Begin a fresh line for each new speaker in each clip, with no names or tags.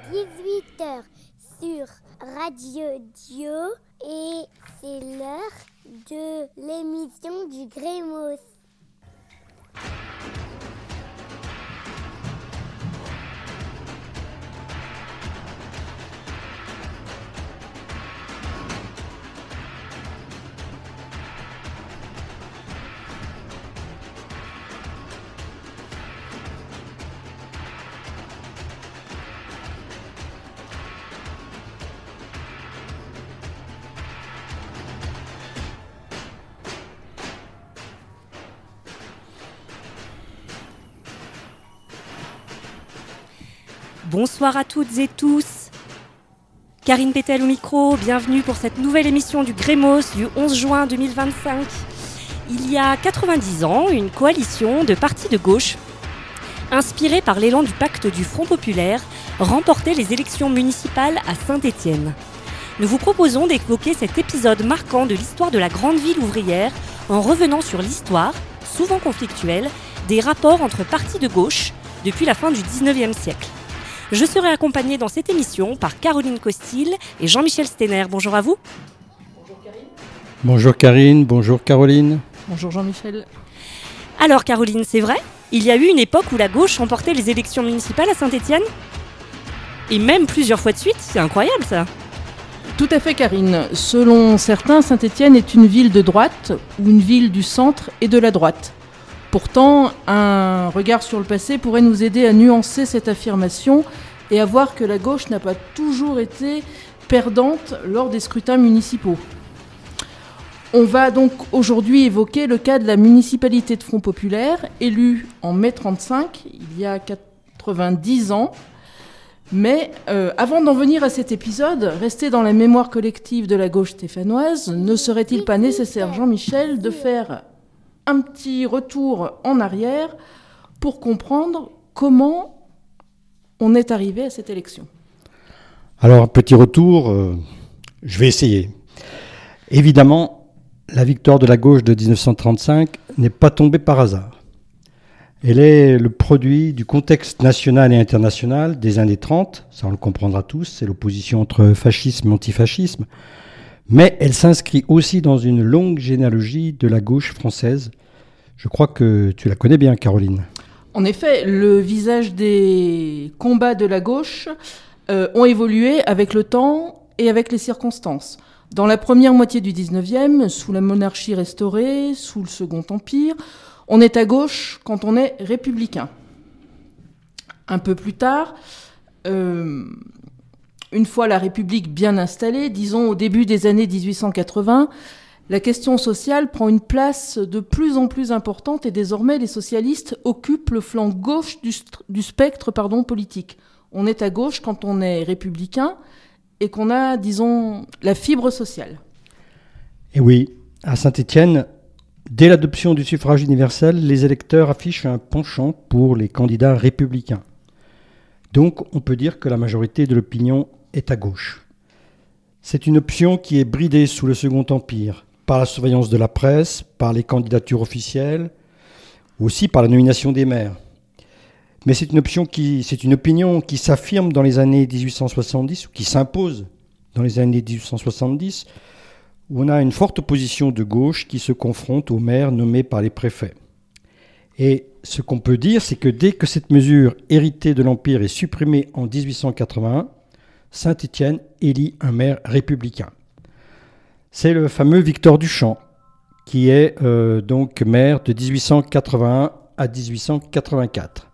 18h sur Radio Dio et c'est l'heure de l'émission du Grémos.
Bonsoir à toutes et tous. Karine Pétel au micro, bienvenue pour cette nouvelle émission du Grémos du 11 juin 2025. Il y a 90 ans, une coalition de partis de gauche, inspirée par l'élan du pacte du Front populaire, remportait les élections municipales à Saint-Étienne. Nous vous proposons d'évoquer cet épisode marquant de l'histoire de la grande ville ouvrière en revenant sur l'histoire, souvent conflictuelle, des rapports entre partis de gauche depuis la fin du 19e siècle. Je serai accompagnée dans cette émission par Caroline Costil et Jean-Michel Steiner. Bonjour à vous.
Bonjour Karine.
Bonjour Karine, bonjour Caroline.
Bonjour Jean-Michel.
Alors Caroline, c'est vrai ? Il y a eu une époque où la gauche remportait les élections municipales à Saint-Étienne ? Et même plusieurs fois de suite, c'est incroyable ça.
Tout à fait Karine. Selon certains, Saint-Étienne est une ville de droite ou une ville du centre et de la droite. Pourtant, un regard sur le passé pourrait nous aider à nuancer cette affirmation et à voir que la gauche n'a pas toujours été perdante lors des scrutins municipaux. On va donc aujourd'hui évoquer le cas de la municipalité de Front populaire, élue en mai 1935, il y a 90 ans. Mais avant d'en venir à cet épisode, rester dans la mémoire collective de la gauche stéphanoise, ne serait-il pas nécessaire, Jean-Michel, de faire un petit retour en arrière pour comprendre comment on est arrivé à cette élection?
Alors, un petit retour, je vais essayer. Évidemment, la victoire de la gauche de 1935 n'est pas tombée par hasard. Elle est le produit du contexte national et international des années 30, ça on le comprendra tous, c'est l'opposition entre fascisme et antifascisme, mais elle s'inscrit aussi dans une longue généalogie de la gauche française. Je crois que tu la connais bien, Caroline.
En effet, le visage des combats de la gauche ont évolué avec le temps et avec les circonstances. Dans la première moitié du 19e, sous la monarchie restaurée, sous le Second Empire, on est à gauche quand on est républicain. Un peu plus tard, une fois la République bien installée, disons au début des années 1880, la question sociale prend une place de plus en plus importante et désormais les socialistes occupent le flanc gauche du spectre politique. On est à gauche quand on est républicain et qu'on a, disons, la fibre sociale.
Et oui, à Saint-Étienne, dès l'adoption du suffrage universel, les électeurs affichent un penchant pour les candidats républicains. Donc, on peut dire que la majorité de l'opinion est à gauche. C'est une option qui est bridée sous le Second Empire, par la surveillance de la presse, par les candidatures officielles, aussi par la nomination des maires. Mais c'est une opinion qui s'affirme dans les années 1870, ou qui s'impose dans les années 1870, où on a une forte opposition de gauche qui se confronte aux maires nommés par les préfets. Et ce qu'on peut dire, c'est que dès que cette mesure héritée de l'Empire est supprimée en 1881, Saint-Étienne élit un maire républicain. C'est le fameux Victor Duchamp, qui est donc maire de 1881 à 1884.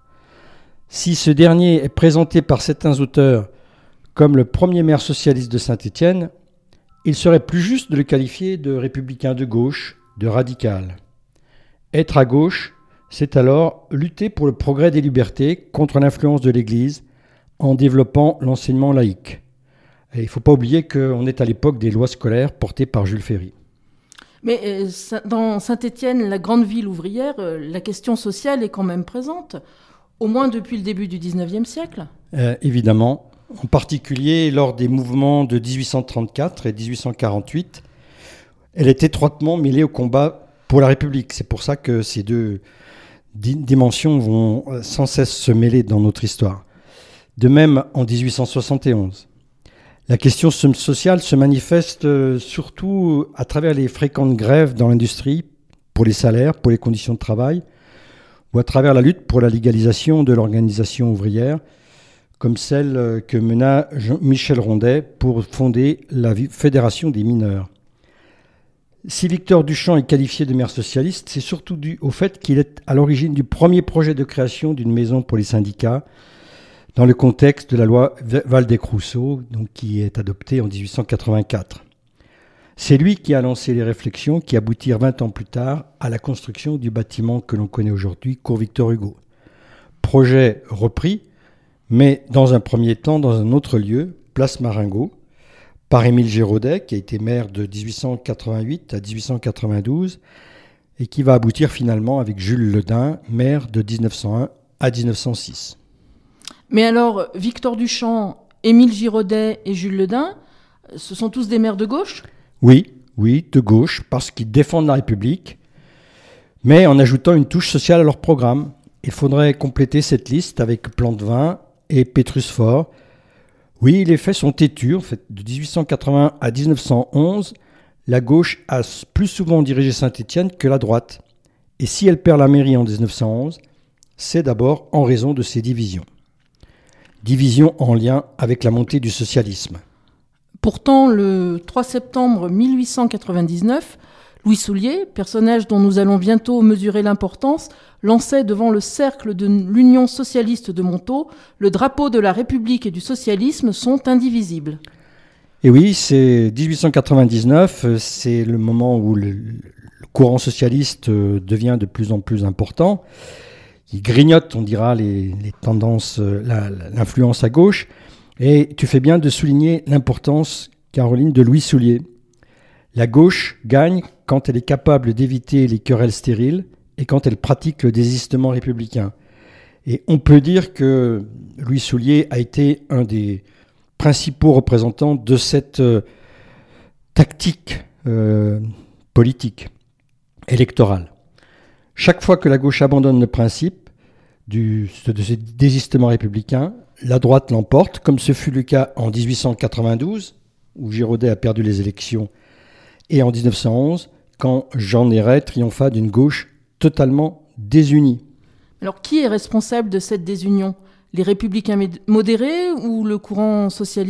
Si ce dernier est présenté par certains auteurs comme le premier maire socialiste de Saint-Étienne, il serait plus juste de le qualifier de républicain de gauche, de radical. Être à gauche, c'est alors lutter pour le progrès des libertés contre l'influence de l'Église en développant l'enseignement laïque. Et il ne faut pas oublier qu'on est à l'époque des lois scolaires portées par Jules Ferry.
Mais dans Saint-Étienne, la grande ville ouvrière, la question sociale est quand même présente, au moins depuis le début du 19e siècle.
Évidemment, en particulier lors des mouvements de 1834 et 1848, elle est étroitement mêlée au combat pour la République. C'est pour ça que ces deux dimensions vont sans cesse se mêler dans notre histoire. De même en 1871. La question sociale se manifeste surtout à travers les fréquentes grèves dans l'industrie, pour les salaires, pour les conditions de travail, ou à travers la lutte pour la légalisation de l'organisation ouvrière, comme celle que mena Michel Rondet pour fonder la Fédération des mineurs. Si Victor Duchamp est qualifié de maire socialiste, c'est surtout dû au fait qu'il est à l'origine du premier projet de création d'une maison pour les syndicats, dans le contexte de la loi Waldeck-Rousseau, donc qui est adoptée en 1884. C'est lui qui a lancé les réflexions qui aboutirent 20 ans plus tard à la construction du bâtiment que l'on connaît aujourd'hui, Cours Victor Hugo. Projet repris, mais dans un premier temps dans un autre lieu, place Marengo, par Émile Giraudet, qui a été maire de 1888 à 1892, et qui va aboutir finalement avec Jules Ledin, maire de 1901 à 1906.
Mais alors, Victor Duchamp, Émile Giraudet et Jules Ledin, ce sont tous des maires de gauche ?
Oui, de gauche, parce qu'ils défendent la République, mais en ajoutant une touche sociale à leur programme. Il faudrait compléter cette liste avec Plantevin et Pétrus Faure. Oui, les faits sont têtus. En fait, de 1880 à 1911, la gauche a plus souvent dirigé Saint-Étienne que la droite. Et si elle perd la mairie en 1911, c'est d'abord en raison de ces divisions. Divisions en lien avec la montée du socialisme.
Pourtant, le 3 septembre 1899, Louis Soulier, personnage dont nous allons bientôt mesurer l'importance, lançait devant le cercle de l'Union socialiste de Montaut le drapeau de la République et du socialisme sont indivisibles.
Et oui, c'est 1899, c'est le moment où le courant socialiste devient de plus en plus important. Il grignote, on dira, les tendances, l'influence à gauche. Et tu fais bien de souligner l'importance, Caroline, de Louis Soulier. La gauche gagne quand elle est capable d'éviter les querelles stériles et quand elle pratique le désistement républicain. Et on peut dire que Louis Soulier a été un des principaux représentants de cette tactique politique, électorale. Chaque fois que la gauche abandonne le principe de ce désistement républicain, la droite l'emporte, comme ce fut le cas en 1892, où Giraudet a perdu les élections, et en 1911, quand Jean Néret triompha d'une gauche totalement désunie.
Alors, qui est responsable de cette désunion ? Les républicains modérés ou le courant socialiste ?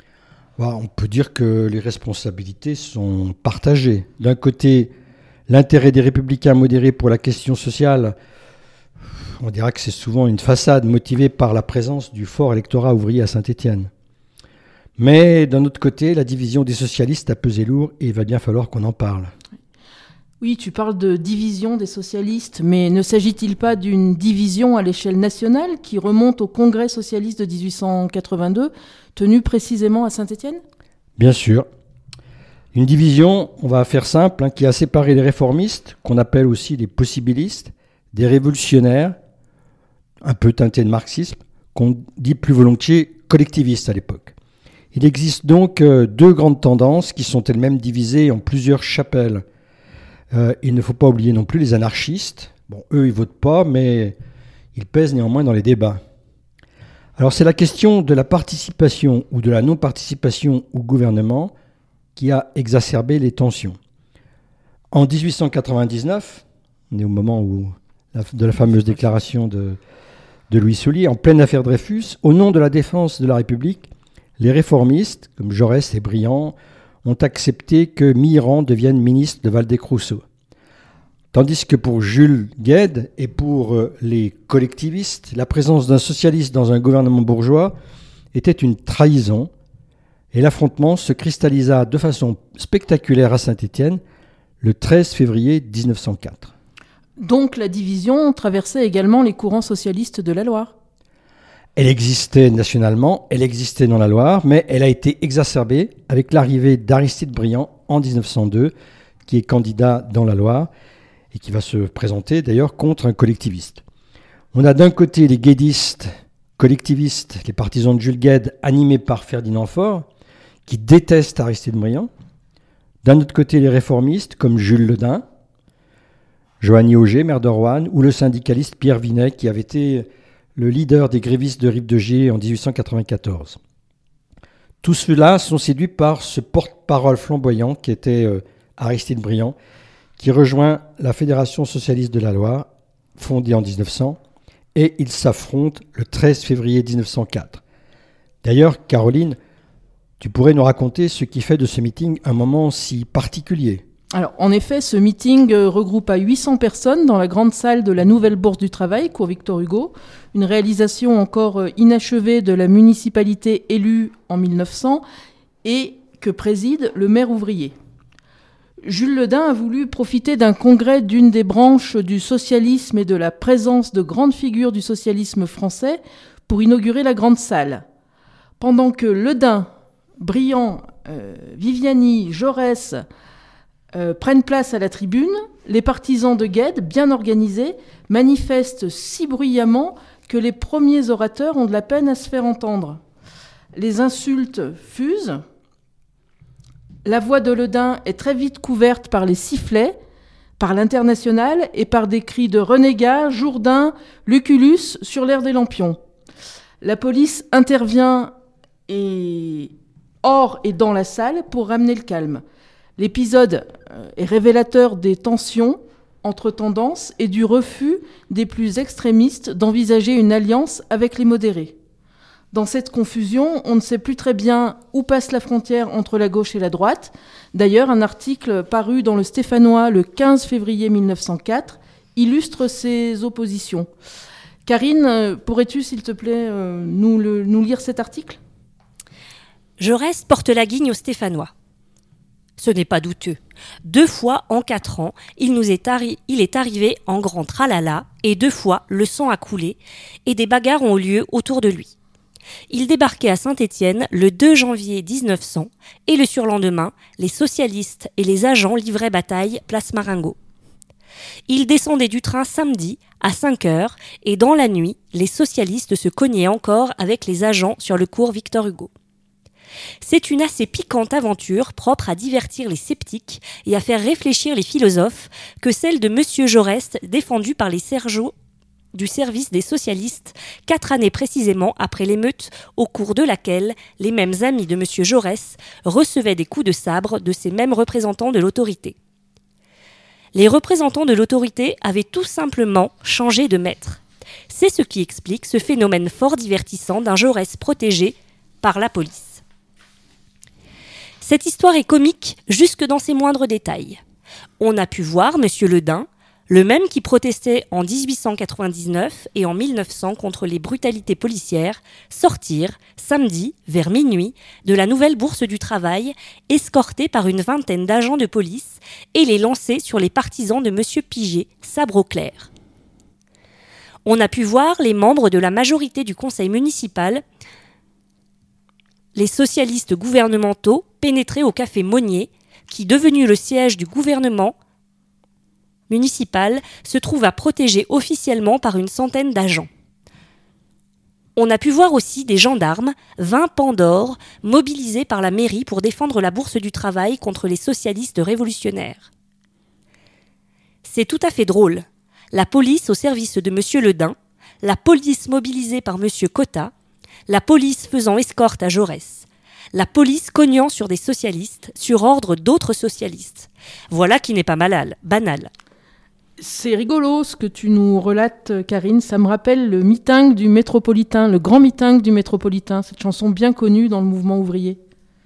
On peut dire que les responsabilités sont partagées. D'un côté, l'intérêt des républicains modérés pour la question sociale, on dira que c'est souvent une façade motivée par la présence du fort électorat ouvrier à Saint-Étienne. Mais d'un autre côté, la division des socialistes a pesé lourd et il va bien falloir qu'on en parle.
Oui, tu parles de division des socialistes, mais ne s'agit-il pas d'une division à l'échelle nationale qui remonte au Congrès socialiste de 1882, tenu précisément à Saint-Étienne ?
Bien sûr. Une division, on va faire simple, qui a séparé les réformistes, qu'on appelle aussi les possibilistes, des révolutionnaires, un peu teintés de marxisme, qu'on dit plus volontiers collectivistes à l'époque. Il existe donc deux grandes tendances qui sont elles-mêmes divisées en plusieurs chapelles. Il ne faut pas oublier non plus les anarchistes. Bon, eux, ils ne votent pas, mais ils pèsent néanmoins dans les débats. Alors, c'est la question de la participation ou de la non-participation au gouvernement qui a exacerbé les tensions. En 1899, on est au moment de la fameuse déclaration de Louis Soulier, en pleine affaire Dreyfus, au nom de la défense de la République, les réformistes, comme Jaurès et Briand, ont accepté que Mitterrand devienne ministre de Waldeck-Rousseau. Tandis que pour Jules Guesde et pour les collectivistes, la présence d'un socialiste dans un gouvernement bourgeois était une trahison et l'affrontement se cristallisa de façon spectaculaire à Saint-Étienne le 13 février 1904.
Donc la division traversait également les courants socialistes de la Loire.
Elle existait nationalement, elle existait dans la Loire, mais elle a été exacerbée avec l'arrivée d'Aristide Briand en 1902, qui est candidat dans la Loire et qui va se présenter d'ailleurs contre un collectiviste. On a d'un côté les guédistes, collectivistes, les partisans de Jules Guesde, animés par Ferdinand Faure, qui détestent Aristide Briand. D'un autre côté, les réformistes, comme Jules Ledin, Joanny Auger, maire de Roanne, ou le syndicaliste Pierre Vinet, qui avait été le leader des grévistes de Rive-de-Gier en 1894. Tous ceux-là sont séduits par ce porte-parole flamboyant qui était Aristide Briand, qui rejoint la Fédération socialiste de la Loire, fondée en 1900, et ils s'affrontent le 13 février 1904. D'ailleurs, Caroline, tu pourrais nous raconter ce qui fait de ce meeting un moment si particulier.
Alors, en effet, ce meeting regroupe à 800 personnes dans la grande salle de la Nouvelle Bourse du Travail, cours Victor Hugo, une réalisation encore inachevée de la municipalité élue en 1900 et que préside le maire ouvrier. Jules Le Dain a voulu profiter d'un congrès d'une des branches du socialisme et de la présence de grandes figures du socialisme français pour inaugurer la grande salle. Pendant que Le Dain, Briand, Viviani, Jaurès prennent place à la tribune, les partisans de Gued, bien organisés, manifestent si bruyamment que les premiers orateurs ont de la peine à se faire entendre. Les insultes fusent. La voix de Le Dain est très vite couverte par les sifflets, par l'Internationale et par des cris de renégats, Jourdain, Lucullus sur l'air des lampions. La police intervient hors et dans la salle pour ramener le calme. L'épisode est révélateur des tensions entre tendances et du refus des plus extrémistes d'envisager une alliance avec les modérés. Dans cette confusion, on ne sait plus très bien où passe la frontière entre la gauche et la droite. D'ailleurs, un article paru dans le Stéphanois le 15 février 1904 illustre ces oppositions. Karine, pourrais-tu, s'il te plaît, nous lire cet article ?
Jaurès porte la guigne au Stéphanois. Ce n'est pas douteux. 2 fois en 4 ans, il est arrivé en grand tralala, et 2 fois le sang a coulé, et des bagarres ont eu lieu autour de lui. Il débarquait à Saint-Étienne le 2 janvier 1900, et le surlendemain, les socialistes et les agents livraient bataille place Marengo. Il descendait du train samedi à 5 heures, et dans la nuit, les socialistes se cognaient encore avec les agents sur le cours Victor Hugo. C'est une assez piquante aventure propre à divertir les sceptiques et à faire réfléchir les philosophes que celle de M. Jaurès, défendue par les sergeants du service des socialistes 4 années précisément après l'émeute au cours de laquelle les mêmes amis de M. Jaurès recevaient des coups de sabre de ces mêmes représentants de l'autorité. Les représentants de l'autorité avaient tout simplement changé de maître. C'est ce qui explique ce phénomène fort divertissant d'un Jaurès protégé par la police. Cette histoire est comique jusque dans ses moindres détails. On a pu voir M. Le Dain, le même qui protestait en 1899 et en 1900 contre les brutalités policières, sortir, samedi, vers minuit, de la Nouvelle Bourse du Travail, escorté par une vingtaine d'agents de police, et les lancer sur les partisans de M. Piget, sabre au clair. On a pu voir les membres de la majorité du conseil municipal, les socialistes gouvernementaux, pénétrer au café Monnier, qui, devenu le siège du gouvernement municipal, se trouva protégé officiellement par une centaine d'agents. On a pu voir aussi des gendarmes, 20 pandores, mobilisés par la mairie pour défendre la Bourse du Travail contre les socialistes révolutionnaires. C'est tout à fait drôle. La police au service de M. Le Dain, la police mobilisée par M. Cotta, la police faisant escorte à Jaurès, la police cognant sur des socialistes sur ordre d'autres socialistes. Voilà qui n'est pas banal.
C'est rigolo ce que tu nous relates, Karine. Ça me rappelle le meeting du Métropolitain, le grand meeting du Métropolitain, cette chanson bien connue dans le mouvement ouvrier.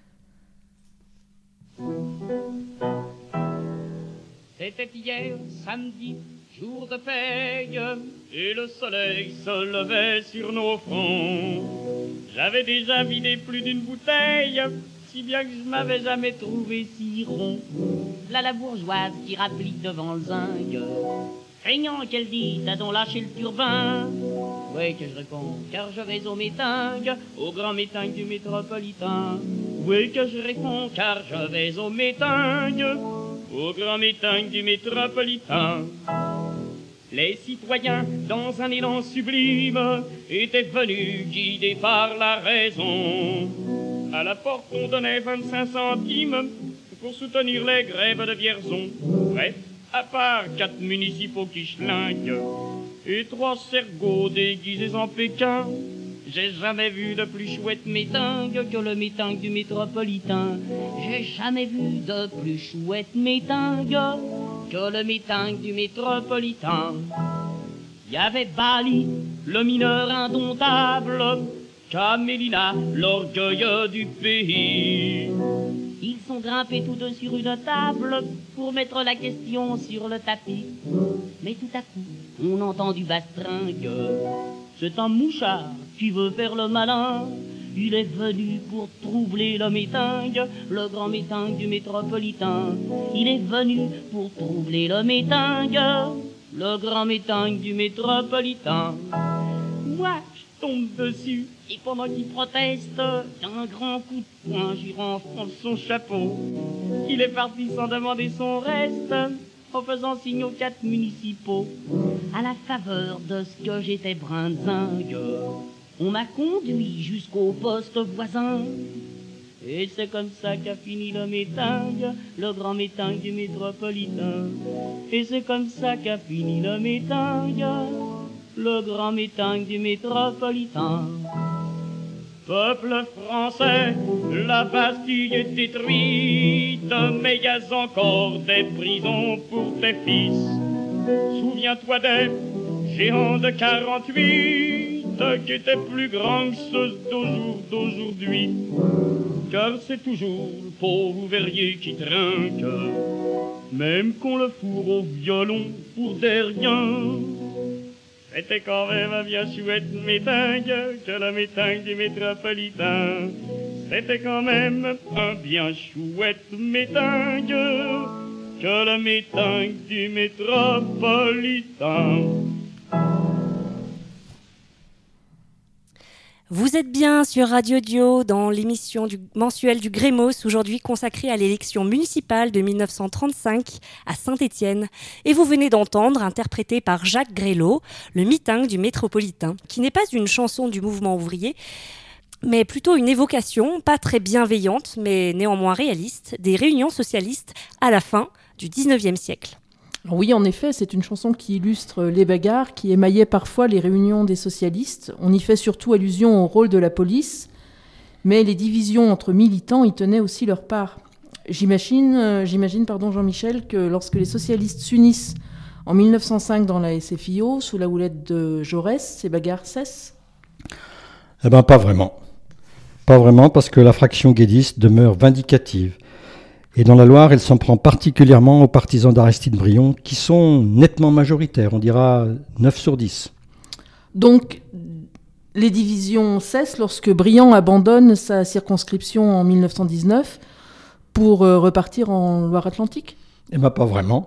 C'était hier, samedi, jour de paye, et le soleil se levait sur nos fronts. J'avais déjà vidé plus d'une bouteille, si bien que je m'avais jamais trouvé si rond. Là la bourgeoise qui rapplique devant le zinc, craignant qu'elle dise t'as donc lâché le turbin. Ouais que je réponds, car je vais au meeting, au grand meeting du Métropolitain. Ouais que je réponds, car je vais au meeting, au grand meeting du Métropolitain. Les citoyens, dans un élan sublime, étaient venus guidés par la raison. À la porte, on donnait 25 centimes pour soutenir les grèves de Vierzon. Bref, à part 4 municipaux qui schlinguent, et 3 cergots déguisés en Pékin. J'ai jamais vu de plus chouette métingue que le métingue du métropolitain. J'ai jamais vu de plus chouette métingue que le métingue du métropolitain. Il y avait Bali, le mineur indomptable, Camélina, l'orgueil du pays. Ils sont grimpés tous deux sur une table pour mettre la question sur le tapis. Mais tout à coup, on entend du bastringue. C'est un mouchard qui veut faire le malin. Il est venu pour troubler le métingue, le grand métingue du métropolitain. Il est venu pour troubler le métingue, le grand métingue du métropolitain. Moi, je tombe dessus, et pendant qu'il proteste, d'un grand coup de poing, j'y renfonce son chapeau. Il est parti sans demander son reste, en faisant signe aux 4 municipaux. À la faveur de ce que j'étais brinzingue, on m'a conduit jusqu'au poste voisin. Et c'est comme ça qu'a fini le métingue, le grand métingue du métropolitain. Et c'est comme ça qu'a fini le métingue, le grand métingue du métropolitain. Peuple français, la Bastille est détruite, mais y a encore des prisons pour tes fils. Souviens-toi des géants de 48 qui étaient plus grands que ceux d'aujourd'hui. Car c'est toujours le pauvre ouvrier qui trinque, même qu'on le fourre au violon pour des riens. C'était quand même un bien chouette métingue que le métingue du métropolitain. C'était quand même un bien chouette métingue que le métingue du métropolitain.
Vous êtes bien sur Radio Dio dans l'émission mensuelle du Grémos, aujourd'hui consacrée à l'élection municipale de 1935 à Saint-Étienne. Et vous venez d'entendre, interprété par Jacques Grélot, le meeting du métropolitain, qui n'est pas une chanson du mouvement ouvrier, mais plutôt une évocation, pas très bienveillante, mais néanmoins réaliste, des réunions socialistes à la fin du 19e siècle.
Oui, en effet, c'est une chanson qui illustre les bagarres, qui émaillaient parfois les réunions des socialistes. On y fait surtout allusion au rôle de la police, mais les divisions entre militants y tenaient aussi leur part. J'imagine, Jean-Michel, que lorsque les socialistes s'unissent en 1905 dans la SFIO, sous la houlette de Jaurès, ces bagarres cessent ?
Eh bien, pas vraiment. Pas vraiment, parce que la fraction guédiste demeure vindicative. Et dans la Loire, elle s'en prend particulièrement aux partisans d'Aristide Briand, qui sont nettement majoritaires, on dira 9 sur 10.
Donc, les divisions cessent lorsque Briand abandonne sa circonscription en 1919 pour repartir en Loire-Atlantique ?
Eh bien, pas vraiment.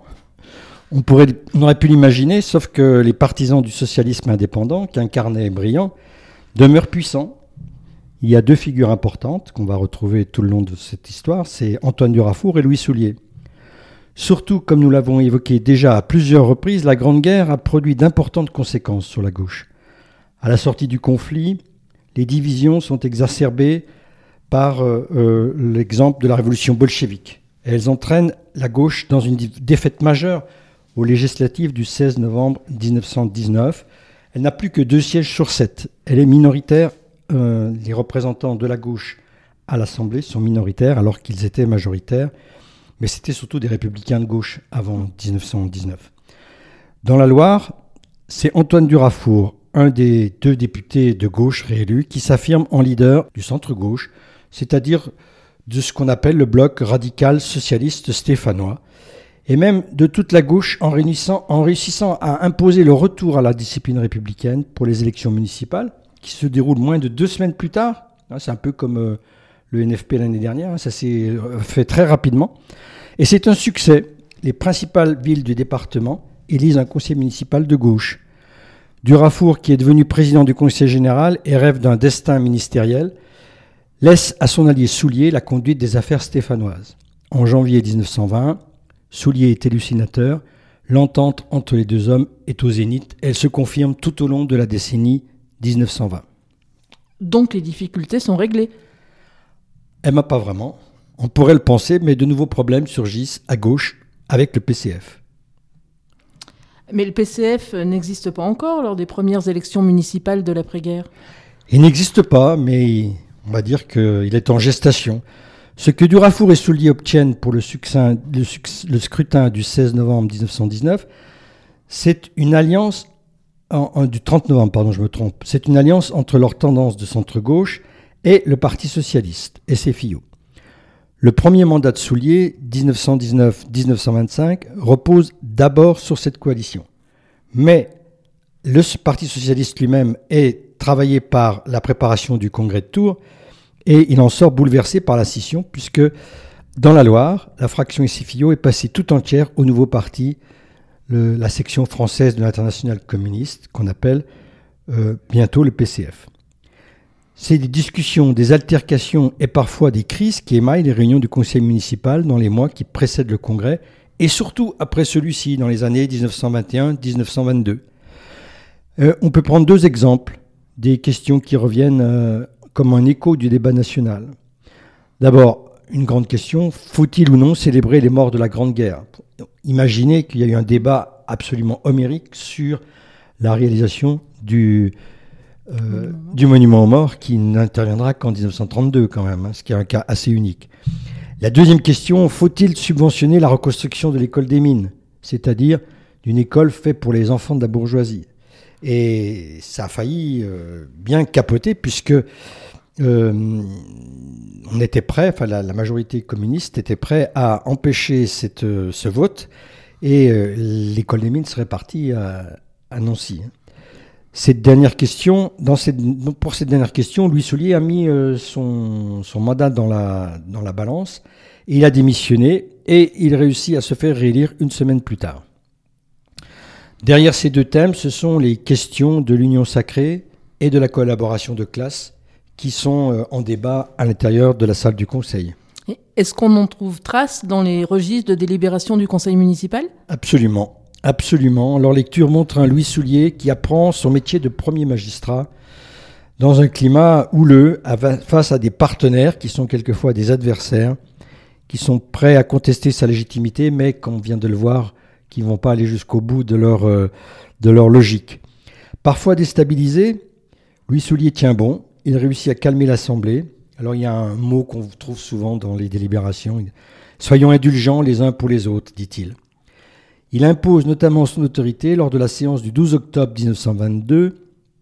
On aurait pu l'imaginer, sauf que les partisans du socialisme indépendant, qu'incarnait Briand, demeurent puissants. Il y a 2 figures importantes qu'on va retrouver tout le long de cette histoire, c'est Antoine Durafour et Louis Soulier. Surtout, comme nous l'avons évoqué déjà à plusieurs reprises, la Grande Guerre a produit d'importantes conséquences sur la gauche. À la sortie du conflit, les divisions sont exacerbées par l'exemple de la révolution bolchevique. Et elles entraînent la gauche dans une défaite majeure aux législatives du 16 novembre 1919. Elle n'a plus que 2 sièges sur 7. Elle est minoritaire. Les représentants de la gauche à l'Assemblée sont minoritaires alors qu'ils étaient majoritaires, mais c'était surtout des républicains de gauche avant 1919. Dans la Loire, c'est Antoine Durafour, un des 2 députés de gauche réélus, qui s'affirme en leader du centre-gauche, c'est-à-dire de ce qu'on appelle le bloc radical socialiste stéphanois, et même de toute la gauche en réussissant à imposer le retour à la discipline républicaine pour les élections municipales, qui se déroule moins de 2 semaines plus tard. C'est un peu comme le NFP l'année dernière, ça s'est fait très rapidement. Et c'est un succès. Les principales villes du département élisent un conseiller municipal de gauche. Durafour, qui est devenu président du conseil général et rêve d'un destin ministériel, laisse à son allié Soulier la conduite des affaires stéphanoises. En janvier 1920, Soulier est élu sénateur. L'entente entre les 2 hommes est au zénith. Elle se confirme tout au long de la décennie 1920.
Donc les difficultés sont réglées ?
Eh bien, pas vraiment. On pourrait le penser, mais de nouveaux problèmes surgissent à gauche avec le PCF.
Mais le PCF n'existe pas encore lors des premières élections municipales de l'après-guerre.
Il n'existe pas, mais on va dire qu'il est en gestation. Ce que Durafour et Soulier obtiennent pour le scrutin du 16 novembre 1919, c'est une alliance, du 30 novembre, pardon, je me trompe, c'est une alliance entre leur tendance de centre-gauche et le Parti socialiste, SFIO. Le premier mandat de Soulier, 1919-1925, repose d'abord sur cette coalition. Mais le Parti socialiste lui-même est travaillé par la préparation du congrès de Tours et il en sort bouleversé par la scission puisque dans la Loire, la fraction SFIO est passée tout entière au nouveau parti, la section française de l'Internationale communiste qu'on appelle bientôt le PCF. C'est des discussions, des altercations et parfois des crises qui émaillent les réunions du conseil municipal dans les mois qui précèdent le congrès et surtout après celui-ci dans les années 1921-1922. On peut prendre 2 exemples des questions qui reviennent comme un écho du débat national. D'abord, une grande question, faut-il ou non célébrer les morts de la Grande Guerre ? Imaginez qu'il y a eu un débat absolument homérique sur la réalisation du monument aux morts qui n'interviendra qu'en 1932 quand même, ce qui est un cas assez unique. La deuxième question, faut-il subventionner la reconstruction de l'école des mines, c'est-à-dire d'une école faite pour les enfants de la bourgeoisie ? Et ça a failli bien capoter puisque on était prêt, enfin la majorité communiste était prêt à empêcher ce vote et l'école des mines serait partie à Nancy. Pour cette dernière question, Louis Soulier a mis son mandat dans la balance, et il a démissionné et il réussit à se faire réélire une semaine plus tard. Derrière ces 2 thèmes, ce sont les questions de l'union sacrée et de la collaboration de classe qui sont en débat à l'intérieur de la salle du conseil.
Est-ce qu'on en trouve trace dans les registres de délibération du conseil municipal ?
Absolument. Absolument. Leur lecture montre un Louis Soulier qui apprend son métier de premier magistrat dans un climat houleux face à des partenaires qui sont quelquefois des adversaires, qui sont prêts à contester sa légitimité, mais comme on vient de le voir, qui ne vont pas aller jusqu'au bout de leur logique. Parfois déstabilisé, Louis Soulier tient bon, il réussit à calmer l'Assemblée. Alors il y a un mot qu'on trouve souvent dans les délibérations, « Soyons indulgents les uns pour les autres », dit-il. Il impose notamment son autorité lors de la séance du 12 octobre 1922,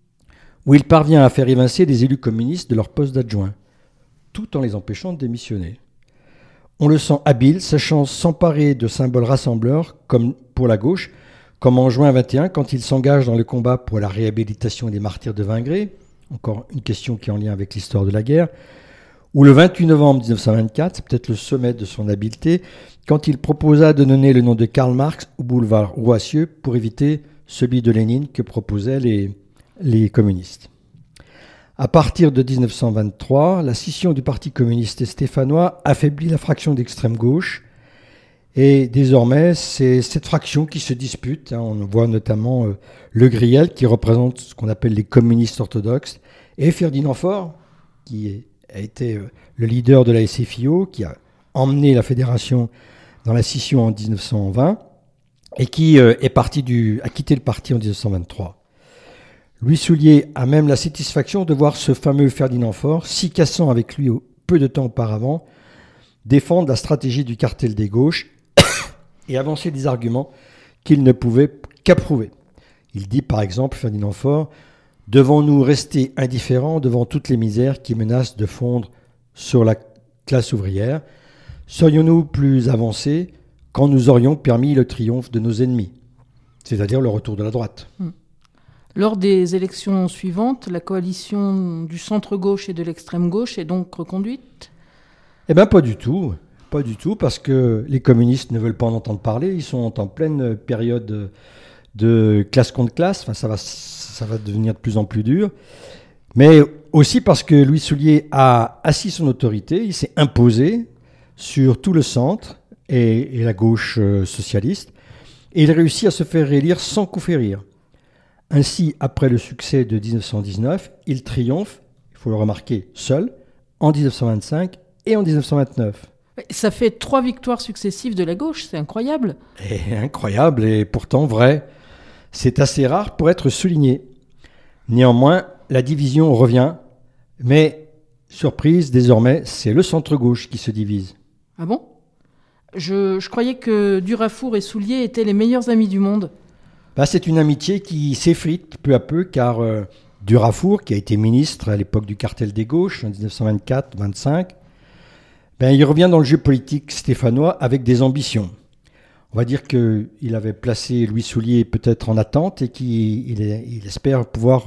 où il parvient à faire évincer des élus communistes de leur poste d'adjoint, tout en les empêchant de démissionner. On le sent habile, sachant s'emparer de symboles rassembleurs, comme pour la gauche, comme en juin 21, quand il s'engage dans le combat pour la réhabilitation des martyrs de Vingré, encore une question qui est en lien avec l'histoire de la guerre, ou le 28 novembre 1924, c'est peut-être le sommet de son habileté, quand il proposa de donner le nom de Karl Marx au boulevard Roassieux pour éviter celui de Lénine que proposaient les communistes. À partir de 1923, la scission du Parti communiste stéphanois affaiblit la fraction d'extrême gauche et désormais c'est cette fraction qui se dispute. On voit notamment Le Griel qui représente ce qu'on appelle les communistes orthodoxes et Ferdinand Faure qui a été le leader de la SFIO, qui a emmené la fédération dans la scission en 1920 et qui a quitté le parti en 1923. Louis Soulier a même la satisfaction de voir ce fameux Ferdinand Faure, si cassant avec lui peu de temps auparavant, défendre la stratégie du cartel des gauches et avancer des arguments qu'il ne pouvait qu'approuver. Il dit par exemple, Ferdinand Faure, « Devons-nous rester indifférents devant toutes les misères qui menacent de fondre sur la classe ouvrière ? Serions-nous plus avancés quand nous aurions permis le triomphe de nos ennemis ?» C'est-à-dire le retour de la droite.
Lors des élections suivantes, la coalition du centre-gauche et de l'extrême-gauche est donc reconduite ?
Eh bien, pas du tout. Pas du tout, parce que les communistes ne veulent pas en entendre parler. Ils sont en pleine période de classe contre classe. Enfin, ça va devenir de plus en plus dur. Mais aussi parce que Louis Soulier a assis son autorité. Il s'est imposé sur tout le centre et la gauche socialiste. Et il réussit à se faire réélire sans coup férir. Ainsi, après le succès de 1919, il triomphe, il faut le remarquer, seul, en 1925 et en 1929.
Ça fait 3 victoires successives de la gauche, c'est incroyable.
Et incroyable et pourtant vrai. C'est assez rare pour être souligné. Néanmoins, la division revient, mais surprise, désormais, c'est le centre-gauche qui se divise.
Ah bon ? Je croyais que Durafour et Soulier étaient les meilleurs amis du monde.
C'est une amitié qui s'effrite peu à peu, car Durafour, qui a été ministre à l'époque du cartel des gauches, en 1924-25, il revient dans le jeu politique stéphanois avec des ambitions. On va dire qu'il avait placé Louis Soulier peut-être en attente et qu'il espère pouvoir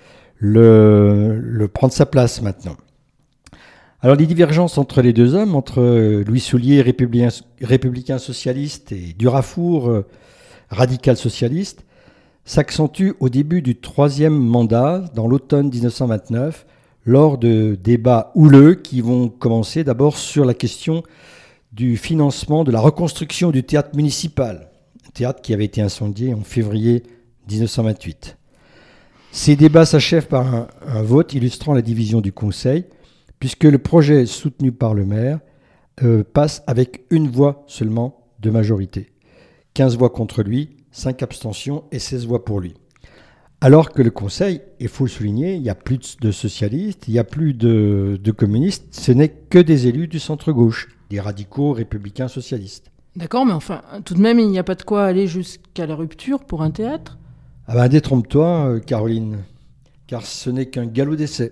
le prendre sa place maintenant. Alors les divergences entre les deux hommes, entre Louis Soulier, républicain socialiste, et Durafour, radical socialiste, s'accentuent au début du troisième mandat, dans l'automne 1929, lors de débats houleux qui vont commencer d'abord sur la question du financement de la reconstruction du théâtre municipal, un théâtre qui avait été incendié en février 1928. Ces débats s'achèvent par un vote illustrant la division du Conseil, puisque le projet soutenu par le maire passe avec une voix seulement de majorité. 15 voix contre lui, 5 abstentions et 16 voix pour lui. Alors que le Conseil, il faut le souligner, il n'y a plus de socialistes, il n'y a plus de communistes, ce n'est que des élus du centre-gauche, des radicaux républicains socialistes.
D'accord, mais enfin, tout de même, il n'y a pas de quoi aller jusqu'à la rupture pour un théâtre ?
Détrompe-toi, Caroline, car ce n'est qu'un galop d'essai.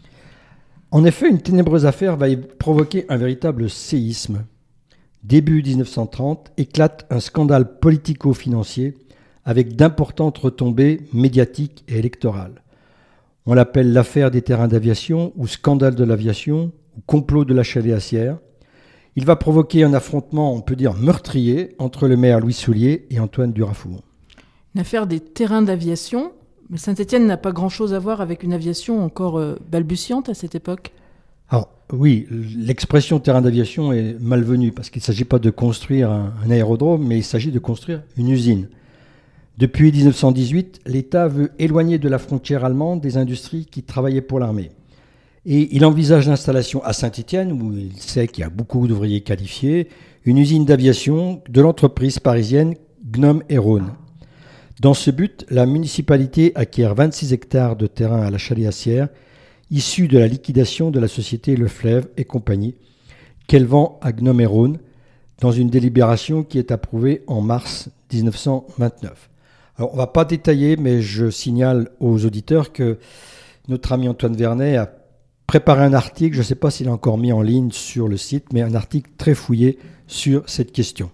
En effet, une ténébreuse affaire va y provoquer un véritable séisme. Début 1930, éclate un scandale politico-financier avec d'importantes retombées médiatiques et électorales. On l'appelle l'affaire des terrains d'aviation ou scandale de l'aviation ou complot de la Chalet-Assière. Il va provoquer un affrontement, on peut dire meurtrier, entre le maire Louis Soulier et Antoine Durafour.
Une affaire des terrains d'aviation, mais Saint-Étienne n'a pas grand-chose à voir avec une aviation encore balbutiante à cette époque.
Alors oui, l'expression terrain d'aviation est malvenue parce qu'il ne s'agit pas de construire un aérodrome, mais il s'agit de construire une usine. Depuis 1918, l'État veut éloigner de la frontière allemande des industries qui travaillaient pour l'armée. Et il envisage l'installation à Saint-Étienne, où il sait qu'il y a beaucoup d'ouvriers qualifiés, une usine d'aviation de l'entreprise parisienne Gnome et Rhône. Dans ce but, la municipalité acquiert 26 hectares de terrain à la Chalet-Assière, issus de la liquidation de la société Le Fleuve et compagnie, qu'elle vend à Gnome et Rhône, dans une délibération qui est approuvée en mars 1929. Alors, on ne va pas détailler, mais je signale aux auditeurs que notre ami Antoine Vernet a préparé un article, je ne sais pas s'il est encore mis en ligne sur le site, mais un article très fouillé sur cette question.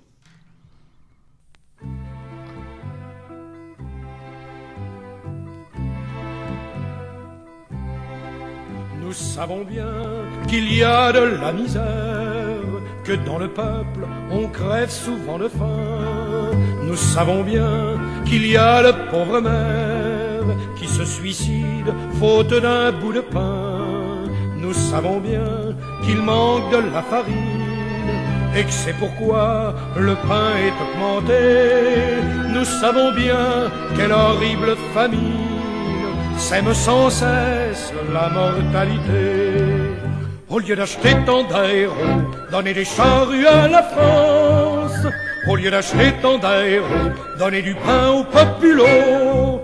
Nous savons bien qu'il y a de la misère, que dans le peuple on crève souvent de faim. Nous savons bien qu'il y a le pauvre maire qui se suicide faute d'un bout de pain. Nous savons bien qu'il manque de la farine et que c'est pourquoi le pain est augmenté. Nous savons bien quelle horrible famine sème sans cesse la mortalité. Au lieu d'acheter tant d'aéros, donner des charrues à la France. Au lieu d'acheter tant d'aéros, donner du pain aux populos.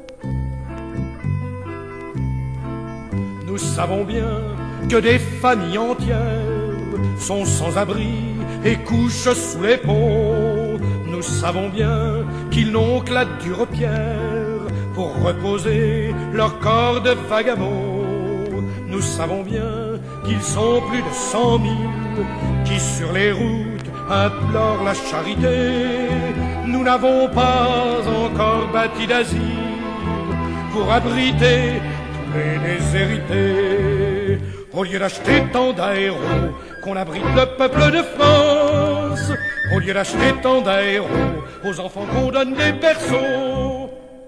Nous savons bien que des familles entières sont sans abri et couchent sous les ponts. Nous savons bien qu'ils n'ont que la dure pierre pour reposer leur corps de vagabonds. Nous savons bien qu'ils sont plus de 100 000 qui sur les routes implorent la charité. Nous n'avons pas encore bâti d'asile pour abriter tous les déshérités. Au lieu d'acheter tant d'aéros qu'on abrite le peuple de France. Au lieu d'acheter tant d'aéros aux enfants qu'on donne des berceaux.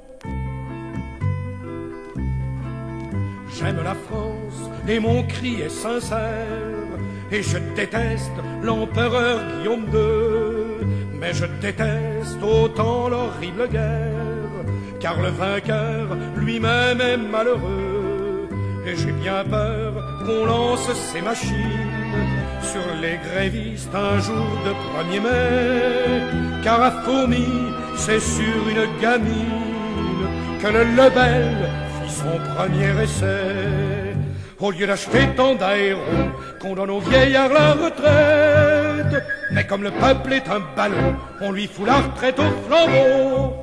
J'aime la France et mon cri est sincère, et je déteste l'empereur Guillaume II. Mais je déteste autant l'horrible guerre, car le vainqueur lui-même est malheureux. Et j'ai bien peur qu'on lance ces machines sur les grévistes un jour de 1er mai, car à Fourmi, c'est sur une gamine que le Lebel fit son premier essai. Au lieu d'acheter tant d'aérons qu'on donne aux vieillards la retraite. Mais comme le peuple est un ballon, on lui fout la retraite au flambeau.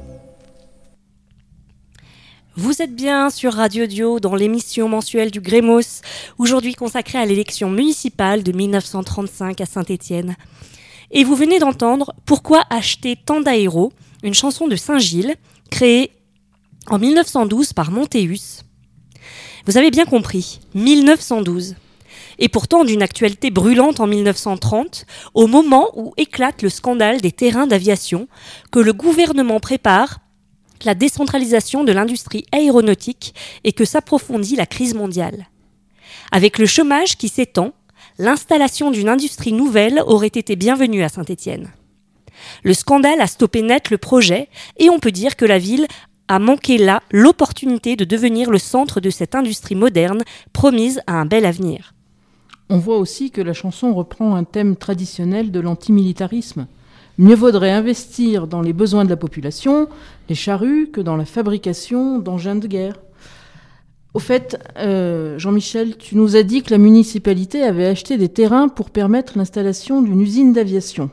Vous êtes bien sur Radio Dio dans l'émission mensuelle du Grémos, aujourd'hui consacrée à l'élection municipale de 1935 à Saint-Étienne. Et vous venez d'entendre « Pourquoi acheter tant d'aéros ?», une chanson de Saint-Gilles, créée en 1912 par Montéus. Vous avez bien compris, 1912. Et pourtant d'une actualité brûlante en 1930, au moment où éclate le scandale des terrains d'aviation, que le gouvernement prépare la décentralisation de l'industrie aéronautique et que s'approfondit la crise mondiale. Avec le chômage qui s'étend, l'installation d'une industrie nouvelle aurait été bienvenue à Saint-Étienne. Le scandale a stoppé net le projet et on peut dire que la ville a manqué là l'opportunité de devenir le centre de cette industrie moderne promise à un bel avenir.
On voit aussi que la chanson reprend un thème traditionnel de l'antimilitarisme. Mieux vaudrait investir dans les besoins de la population, les charrues, que dans la fabrication d'engins de guerre. Au fait, Jean-Michel, tu nous as dit que la municipalité avait acheté des terrains pour permettre l'installation d'une usine d'aviation.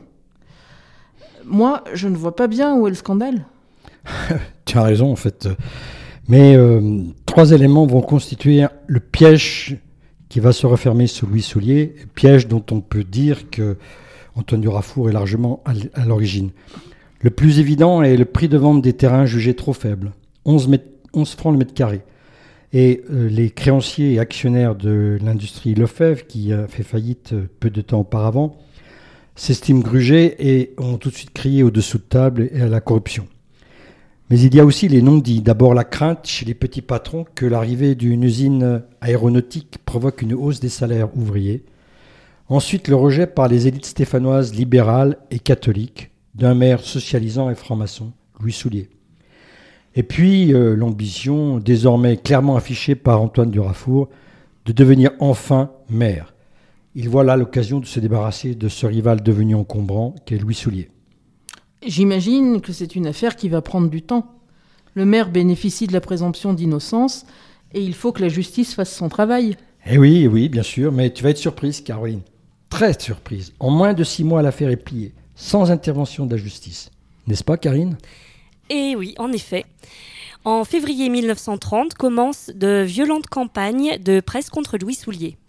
Moi, je ne vois pas bien où est le scandale.
Tu as raison, en fait. Mais 3 éléments vont constituer le piège qui va se refermer sous Louis Soulier, piège dont on peut dire que Antoine Durafour est largement à l'origine. Le plus évident est le prix de vente des terrains jugés trop faible, 11 francs le mètre carré. Et les créanciers et actionnaires de l'industrie Lefebvre, qui a fait faillite peu de temps auparavant, s'estiment grugés et ont tout de suite crié au-dessous de table et à la corruption. Mais il y a aussi les non-dits. D'abord la crainte chez les petits patrons que l'arrivée d'une usine aéronautique provoque une hausse des salaires ouvriers. Ensuite, le rejet par les élites stéphanoises libérales et catholiques d'un maire socialisant et franc-maçon, Louis Soulier. Et puis, l'ambition, désormais clairement affichée par Antoine Durafour, de devenir enfin maire. Il voit là l'occasion de se débarrasser de ce rival devenu encombrant qu'est Louis Soulier.
J'imagine que c'est une affaire qui va prendre du temps. Le maire bénéficie de la présomption d'innocence et il faut que la justice fasse son travail.
Eh oui, bien sûr, mais tu vas être surprise, Caroline. Très surprise. En moins de 6 mois, l'affaire est pliée, sans intervention de la justice. N'est-ce pas, Karine ?
Et oui, en effet. En février 1930 commencent de violentes campagnes de presse contre Louis Soulier.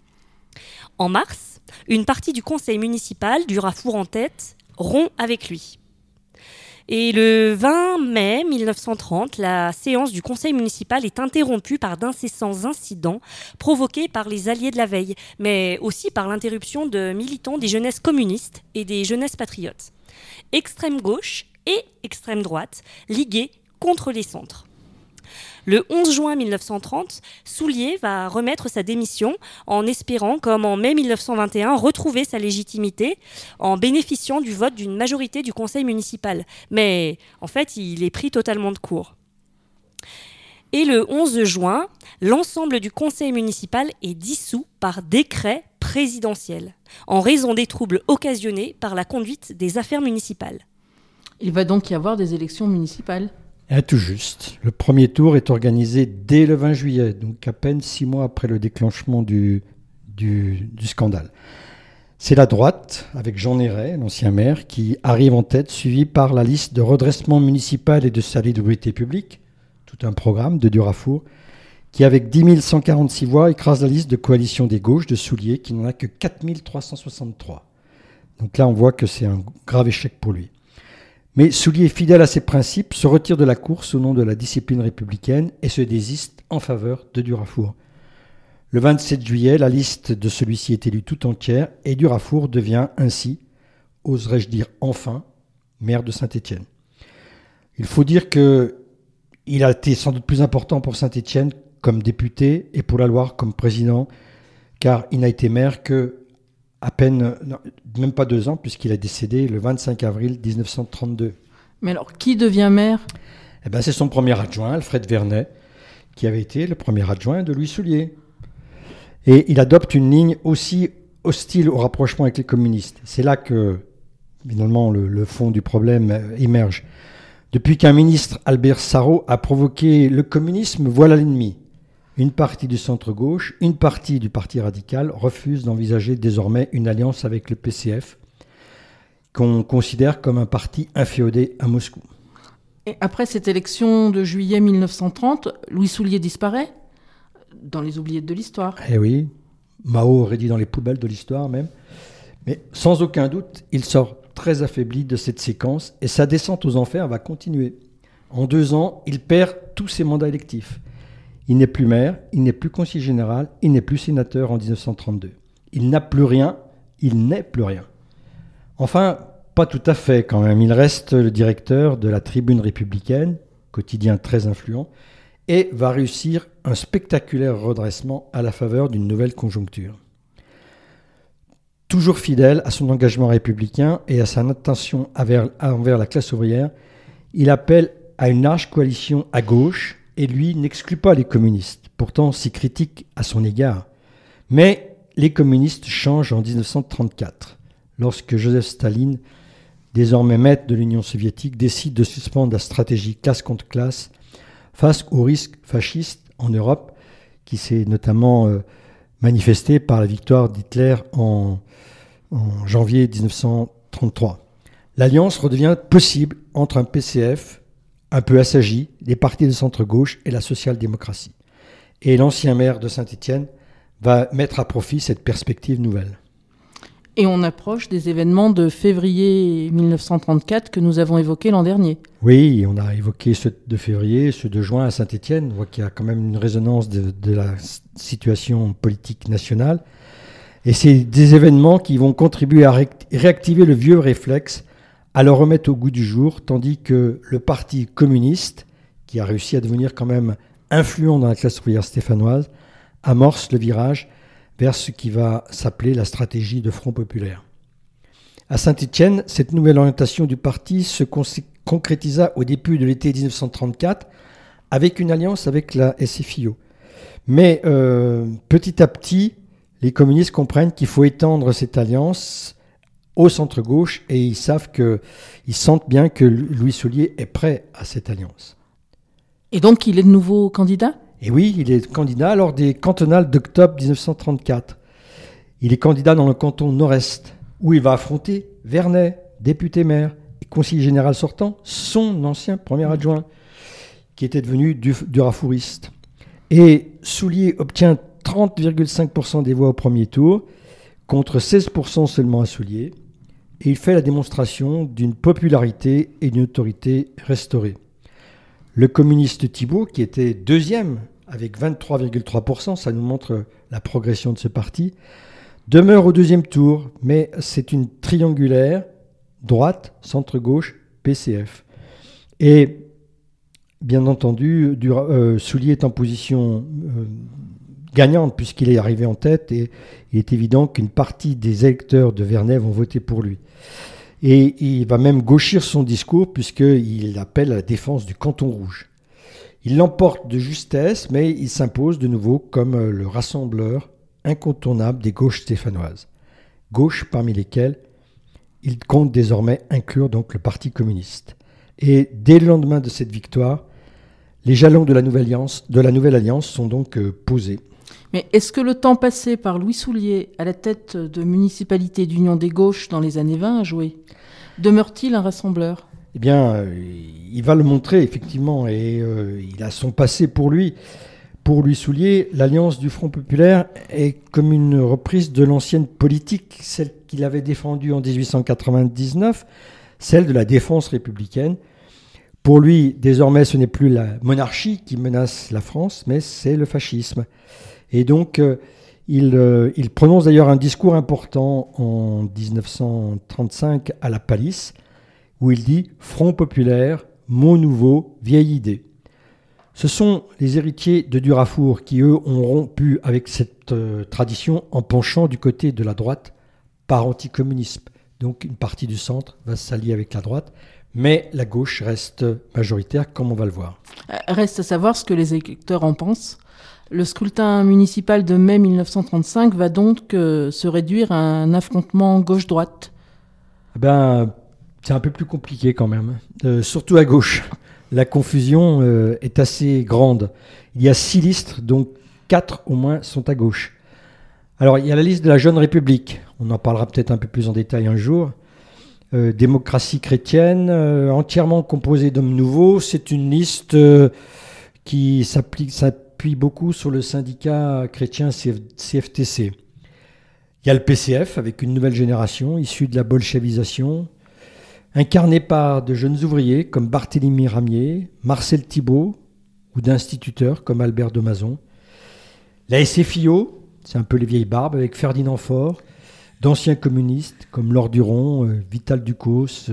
En mars, une partie du conseil municipal, Durafour en tête, rompt avec lui. Et le 20 mai 1930, la séance du conseil municipal est interrompue par d'incessants incidents provoqués par les alliés de la veille, mais aussi par l'interruption de militants des jeunesses communistes et des jeunesses patriotes. Extrême gauche et extrême droite, ligués contre les centres. Le 11 juin 1930, Soulier va remettre sa démission en espérant, comme en mai 1921, retrouver sa légitimité en bénéficiant du vote d'une majorité du conseil municipal. Mais en fait, il est pris totalement de court. Et le 11 juin, l'ensemble du conseil municipal est dissous par décret présidentiel, en raison des troubles occasionnés par la conduite des affaires municipales.
Il va donc y avoir des élections municipales.
Tout juste. Le premier tour est organisé dès le 20 juillet, donc à peine 6 mois après le déclenchement du scandale. C'est la droite, avec Jean Néret, l'ancien maire, qui arrive en tête, suivi par la liste de redressement municipal et de salubrité publique, tout un programme de Durafour, qui avec 10 146 voix écrase la liste de coalition des gauches de Soulier, qui n'en a que 4 363. Donc là, on voit que c'est un grave échec pour lui. Mais Soulier, fidèle à ses principes, se retire de la course au nom de la discipline républicaine et se désiste en faveur de Durafour. Le 27 juillet, la liste de celui-ci est élue tout entière et Durafour devient ainsi, oserais-je dire enfin, maire de Saint-Étienne. Il faut dire qu'il a été sans doute plus important pour Saint-Étienne comme député et pour la Loire comme président, car il n'a été maire que à peine, même pas 2 ans, puisqu'il est décédé le 25 avril 1932.
Mais alors, qui devient maire ?
C'est son premier adjoint, Alfred Vernet, qui avait été le premier adjoint de Louis Soulier. Et il adopte une ligne aussi hostile au rapprochement avec les communistes. C'est là que, finalement, le fond du problème émerge. Depuis qu'un ministre, Albert Sarraut, a provoqué le communisme, voilà l'ennemi. Une partie du centre-gauche, une partie du Parti radical refuse d'envisager désormais une alliance avec le PCF, qu'on considère comme un parti inféodé à Moscou.
Et après cette élection de juillet 1930, Louis Soulier disparaît dans les oubliettes de l'histoire.
Eh oui, Mao aurait dit dans les poubelles de l'histoire même. Mais sans aucun doute, il sort très affaibli de cette séquence et sa descente aux enfers va continuer. En 2 ans, il perd tous ses mandats électifs. Il n'est plus maire, il n'est plus conseiller général, il n'est plus sénateur en 1932. Il n'a plus rien, il n'est plus rien. Enfin, pas tout à fait quand même. Il reste le directeur de la Tribune républicaine, quotidien très influent, et va réussir un spectaculaire redressement à la faveur d'une nouvelle conjoncture. Toujours fidèle à son engagement républicain et à sa attention envers la classe ouvrière, il appelle à une large coalition à gauche et lui n'exclut pas les communistes, pourtant si critiques à son égard. Mais les communistes changent en 1934, lorsque Joseph Staline, désormais maître de l'Union soviétique, décide de suspendre la stratégie classe contre classe face au risque fasciste en Europe, qui s'est notamment manifesté par la victoire d'Hitler en janvier 1933. L'alliance redevient possible entre un PCF un peu assagi, les partis de centre-gauche et la social-démocratie. Et l'ancien maire de Saint-Étienne va mettre à profit cette perspective nouvelle.
Et on approche des événements de février 1934 que nous avons évoqués l'an dernier.
Oui, on a évoqué ceux de février, ceux de juin à Saint-Étienne. On voit qu'il y a quand même une résonance de la situation politique nationale. Et c'est des événements qui vont contribuer à réactiver le vieux réflexe, à le remettre au goût du jour, tandis que le Parti communiste, qui a réussi à devenir quand même influent dans la classe ouvrière stéphanoise, amorce le virage vers ce qui va s'appeler la stratégie de Front populaire. À Saint-Étienne, cette nouvelle orientation du parti se concrétisa au début de l'été 1934 avec une alliance avec la SFIO. Mais petit à petit, les communistes comprennent qu'il faut étendre cette alliance au centre-gauche et ils sentent bien que Louis Soulier est prêt à cette alliance.
Et donc il est de nouveau candidat ?
Et oui, il est candidat lors des cantonales d'octobre 1934. Il est candidat dans le canton nord-est, où il va affronter Vernet, député-maire et conseiller général sortant, son ancien premier adjoint, qui était devenu durafouriste. Et Soulier obtient 30,5% des voix au premier tour, contre 16% seulement à Soulier, et il fait la démonstration d'une popularité et d'une autorité restaurée. Le communiste Thibault, qui était deuxième avec 23,3%, ça nous montre la progression de ce parti, demeure au deuxième tour, mais c'est une triangulaire, droite, centre-gauche, PCF. Et bien entendu, Soulier est en position gagnante puisqu'il est arrivé en tête et il est évident qu'une partie des électeurs de Vernet vont voter pour lui. Et il va même gauchir son discours puisqu'il appelle à la défense du canton rouge. Il l'emporte de justesse, mais il s'impose de nouveau comme le rassembleur incontournable des gauches stéphanoises. Gauches parmi lesquelles il compte désormais inclure donc le Parti communiste. Et dès le lendemain de cette victoire, les jalons de la nouvelle alliance sont donc posés.
Mais est-ce que le temps passé par Louis Soulier à la tête de municipalité d'Union des Gauches dans les années 20 a joué ? Demeure-t-il un rassembleur ?
Eh bien, il va le montrer effectivement et il a son passé pour lui. Pour Louis Soulier, l'alliance du Front populaire est comme une reprise de l'ancienne politique, celle qu'il avait défendue en 1899, celle de la défense républicaine. Pour lui, désormais, ce n'est plus la monarchie qui menace la France, mais c'est le fascisme. Et donc, il prononce d'ailleurs un discours important en 1935 à la Palisse, où il dit « Front populaire, mot nouveau, vieille idée ». Ce sont les héritiers de Durafour qui, eux, ont rompu avec cette tradition en penchant du côté de la droite par anticommunisme. Donc, une partie du centre va s'allier avec la droite, mais la gauche reste majoritaire, comme on va le voir.
Reste à savoir ce que les électeurs en pensent. Le scrutin municipal de mai 1935 va donc se réduire à un affrontement gauche-droite.
C'est un peu plus compliqué quand même, surtout à gauche. La confusion est assez grande. Il y a 6 listes, donc 4 au moins sont à gauche. Alors, il y a la liste de la Jeune République. On en parlera peut-être un peu plus en détail un jour. Démocratie chrétienne, entièrement composée d'hommes nouveaux. C'est une liste qui s'appuie beaucoup sur le syndicat chrétien CFTC. Il y a le PCF, avec une nouvelle génération, issue de la bolchevisation, incarnée par de jeunes ouvriers comme Barthélemy Ramier, Marcel Thibault, ou d'instituteurs comme Albert de Mazon. La SFIO, c'est un peu les vieilles barbes, avec Ferdinand Faure, d'anciens communistes comme Laure Duron, Vital Ducos,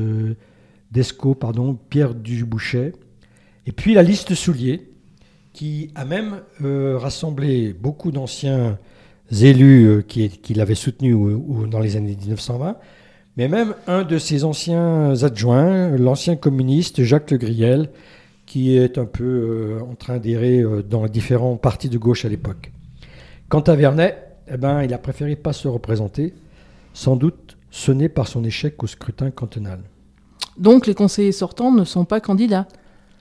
Pierre Dubouchet. Et puis la liste Soulier, qui a même rassemblé beaucoup d'anciens élus qui l'avaient soutenu dans les années 1920, mais même un de ses anciens adjoints, l'ancien communiste Jacques Le Griel, qui est un peu en train d'errer dans les différents partis de gauche à l'époque. Quant à Vernet, il a préféré pas se représenter, sans doute sonné par son échec au scrutin cantonal.
Donc les conseillers sortants ne sont pas candidats?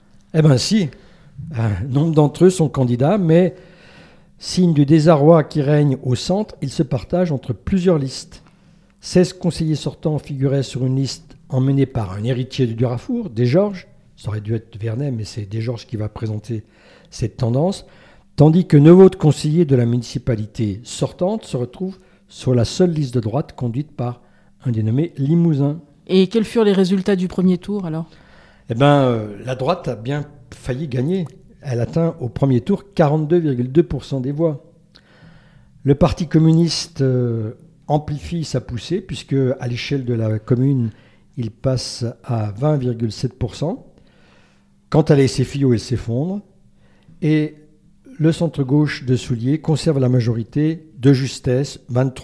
Si, un nombre d'entre eux sont candidats, mais signe du désarroi qui règne au centre, ils se partagent entre plusieurs listes. 16 conseillers sortants figuraient sur une liste emmenée par un héritier du Durafour, Desgeorges. Ça aurait dû être Vernet, mais c'est Desgeorges qui va présenter cette tendance. Tandis que 9 autres conseillers de la municipalité sortante se retrouvent sur la seule liste de droite conduite par un dénommé Limousin.
Et quels furent les résultats du premier tour alors ?
La droite a bien failli gagner. Elle atteint au premier tour 42,2% des voix. Le Parti communiste amplifie sa poussée, puisque à l'échelle de la commune, il passe à 20,7%. Quant à la SFIO, elle s'effondre. Et le centre-gauche de Soulier conserve la majorité de justesse,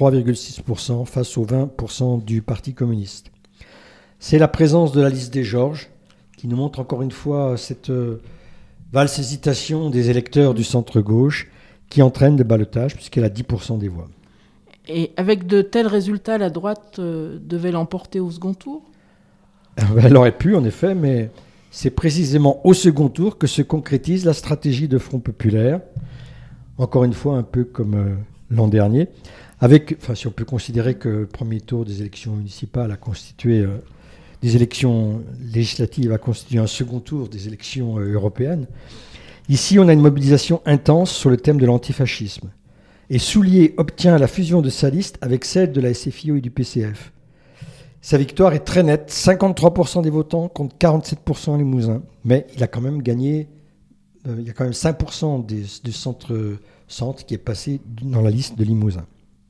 23,6% face aux 20% du Parti communiste. C'est la présence de la liste Desgeorges qui nous montre encore une fois cette valse hésitation des électeurs du centre-gauche qui entraîne le ballotage puisqu'elle a 10% des voix.
Et avec de tels résultats, la droite devait l'emporter au second tour ?
Elle aurait pu en effet, mais c'est précisément au second tour que se concrétise la stratégie de Front Populaire, encore une fois un peu comme l'an dernier, si on peut considérer que le premier tour des élections municipales a constitué, des élections législatives a constitué un second tour des élections européennes. Ici, on a une mobilisation intense sur le thème de l'antifascisme. Et Soulier obtient la fusion de sa liste avec celle de la SFIO et du PCF. Sa victoire est très nette, 53% des votants contre 47% à Limousin. Mais il a quand même gagné, il y a quand même 5% du centre qui est passé dans la liste de Limousin.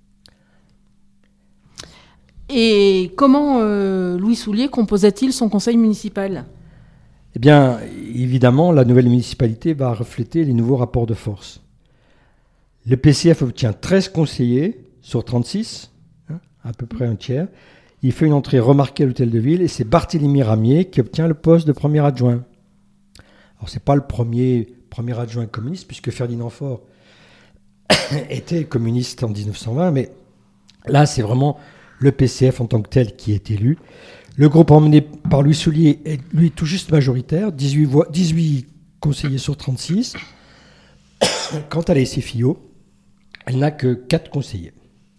Et comment Louis Soulier composa-t-il son conseil municipal ?
Eh bien, évidemment, la nouvelle municipalité va refléter les nouveaux rapports de force. Le PCF obtient 13 conseillers sur 36, à peu près un tiers. Il fait une entrée remarquée à l'hôtel de ville et c'est Barthélemy Ramier qui obtient le poste de premier adjoint. Alors, ce n'est pas le premier adjoint communiste, puisque Ferdinand Faure était communiste en 1920, mais là, c'est vraiment le PCF en tant que tel qui est élu. Le groupe emmené par Louis Soulier est, lui, tout juste majoritaire, 18 conseillers sur 36. Quant à la SFIO, elle n'a que 4 conseillers.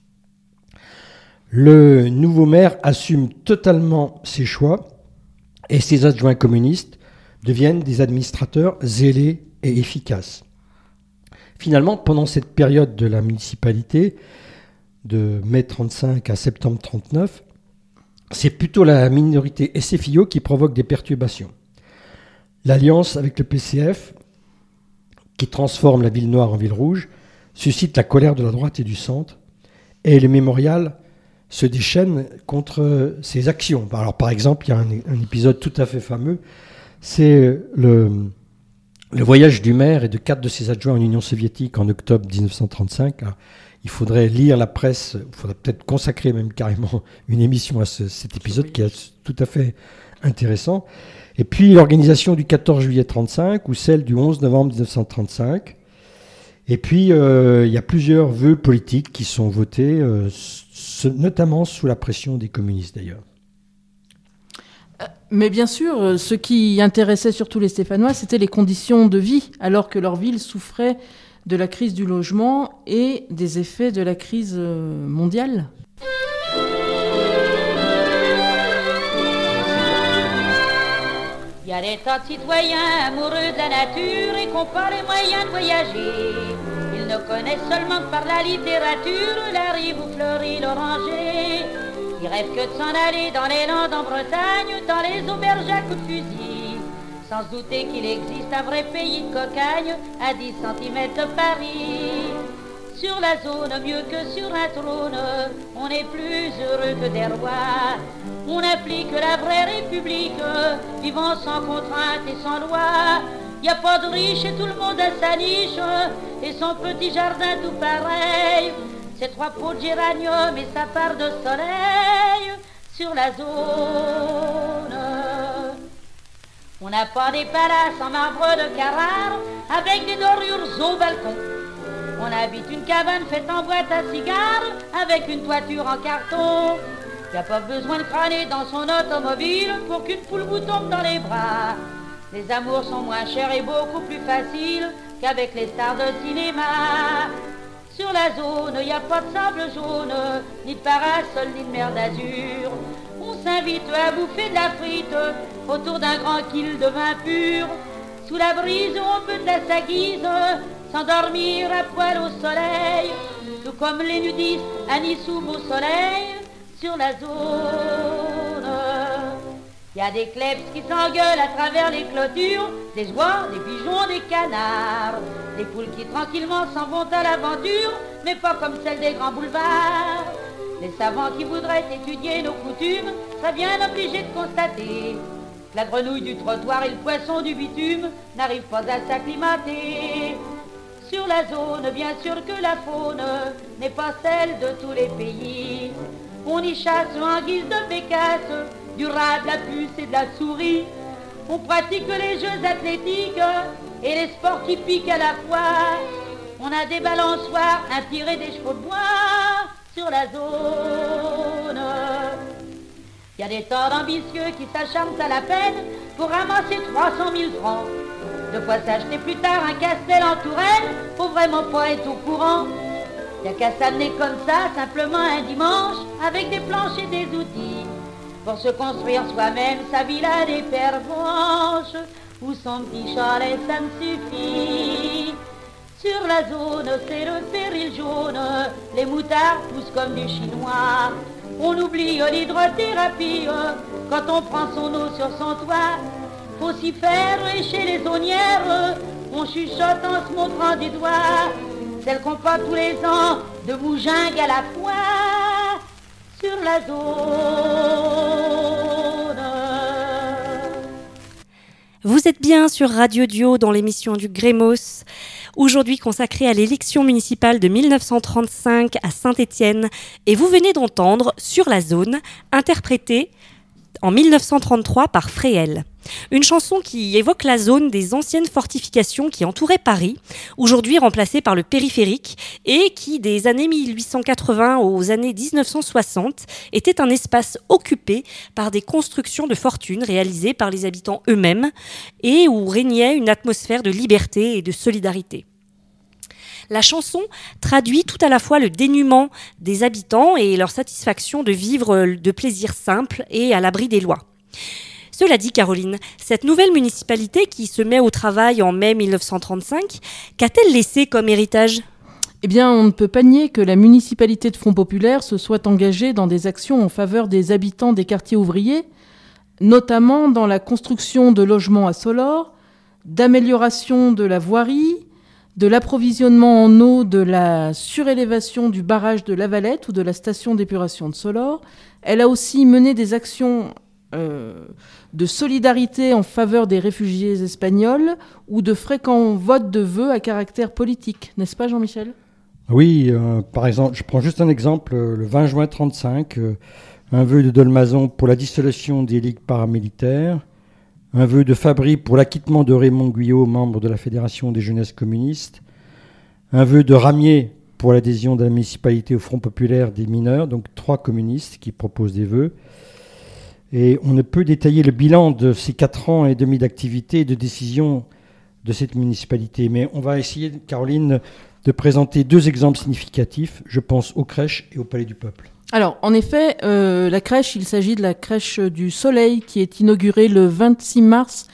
Le nouveau maire assume totalement ses choix et ses adjoints communistes deviennent des administrateurs zélés et efficaces. Finalement, pendant cette période de la municipalité, de mai 1935 à septembre 1939, c'est plutôt la minorité SFIO qui provoque des perturbations. L'alliance avec le PCF, qui transforme la ville noire en ville rouge, suscite la colère de la droite et du centre, et le mémorial se déchaîne contre ces actions. Alors, par exemple, il y a un épisode tout à fait fameux, c'est le voyage du maire et de 4 de ses adjoints en Union soviétique en octobre 1935. Alors, il faudrait lire la presse, il faudrait peut-être consacrer même carrément une émission à cet épisode qui est tout à fait intéressant. Et puis l'organisation du 14 juillet 1935 ou celle du 11 novembre 1935. Et puis il y a plusieurs vœux politiques qui sont votés, notamment sous la pression des communistes d'ailleurs.
Mais bien sûr, ce qui intéressait surtout les Stéphanois, c'était les conditions de vie, alors que leur ville souffrait de la crise du logement et des effets de la crise mondiale.
Il y a des tas de citoyens amoureux de la nature et qui n'ont pas les moyens de voyager. Ils ne connaissent seulement que par la littérature la rive où fleurit l'oranger. Ils rêvent que de s'en aller dans les Landes en Bretagne, dans les auberges à coups de fusil, sans se douter qu'il existe un vrai pays de cocagne à 10 cm de Paris. Sur la zone, mieux que sur un trône, on est plus heureux que des rois. On applique la vraie république, vivant sans contrainte et sans loi. Y a pas de riche et tout le monde a sa niche, et son petit jardin tout pareil. C'est 3 pots de géranium et sa part de soleil sur la zone. On n'a pas des palaces en marbre de Carrare avec des dorures au balcon. On habite une cabane faite en boîte à cigares avec une toiture en carton. Y a pas besoin de crâner dans son automobile pour qu'une poule vous tombe dans les bras. Les amours sont moins chers et beaucoup plus faciles qu'avec les stars de cinéma. Sur la zone, y a pas de sable jaune, ni de parasol, ni de mer d'azur. On s'invite à bouffer de la frite autour d'un grand kill de vin pur. Sous la brise, on peut de la saguise, s'endormir à poil au soleil, tout comme les nudistes à Nice ou au soleil. Sur la zone, y a des klebs qui s'engueulent à travers les clôtures, des oies, des pigeons, des canards, des poules qui tranquillement s'en vont à l'aventure, mais pas comme celles des grands boulevards. Les savants qui voudraient étudier nos coutumes seraient bien obligés de constater que la grenouille du trottoir et le poisson du bitume n'arrivent pas à s'acclimater. Sur la zone, bien sûr que la faune n'est pas celle de tous les pays. On y chasse en guise de bécasse du rat, de la puce et de la souris. On pratique les jeux athlétiques et les sports typiques à la fois. On a des balançoires, un tir et des chevaux de bois sur la zone. Il y a des tas d'ambitieux qui s'acharnent à la peine pour ramasser 300 000 francs. De quoi s'acheter plus tard un castel en Touraine, faut vraiment pas être au courant. Y a qu'à s'amener comme ça, simplement un dimanche, avec des planches et des outils, pour se construire soi-même sa villa des pervenches, ou son petit chalet, ça me suffit. Sur la zone, c'est le péril jaune, les moutards poussent comme du chinois. On oublie l'hydrothérapie quand on prend son eau sur son toit. Faut s'y faire, et chez les aunières, on chuchote en se montrant du doigt. Celles qu'on pas tous les ans, de moujingue à la fois, sur la zone.
Vous êtes bien sur Radio Dio dans l'émission du Grémos, aujourd'hui consacrée à l'élection municipale de 1935 à Saint-Étienne. Et vous venez d'entendre Sur la zone, interprétée en 1933 par Fréhel. Une chanson qui évoque la zone des anciennes fortifications qui entouraient Paris, aujourd'hui remplacée par le périphérique, et qui, des années 1880 aux années 1960, était un espace occupé par des constructions de fortune réalisées par les habitants eux-mêmes, et où régnait une atmosphère de liberté et de solidarité. La chanson traduit tout à la fois le dénuement des habitants et leur satisfaction de vivre de plaisirs simples et à l'abri des lois. Cela dit, Caroline, cette nouvelle municipalité qui se met au travail en mai 1935, qu'a-t-elle laissé comme héritage ?
Eh bien, on ne peut pas nier que la municipalité de Front Populaire se soit engagée dans des actions en faveur des habitants des quartiers ouvriers, notamment dans la construction de logements à Solor, d'amélioration de la voirie, de l'approvisionnement en eau de la surélévation du barrage de La Valette ou de la station d'épuration de Solor. Elle a aussi mené des actions de solidarité en faveur des réfugiés espagnols ou de fréquents votes de vœux à caractère politique. N'est-ce pas, Jean-Michel ?
Oui, par exemple, je prends juste un exemple. Le 20 juin 1935, un vœu de Dolmazon pour la dissolution des ligues paramilitaires, un vœu de Fabry pour l'acquittement de Raymond Guyot, membre de la Fédération des jeunesses communistes, un vœu de Ramier pour l'adhésion de la municipalité au Front populaire des mineurs, donc 3 communistes qui proposent des vœux. Et on ne peut détailler le bilan de ces 4 ans et demi d'activité et de décision de cette municipalité. Mais on va essayer, Caroline, de présenter 2 exemples significatifs. Je pense aux crèches et au Palais du Peuple.
Alors, en effet, la crèche, il s'agit de la crèche du Soleil qui est inaugurée le 26 mars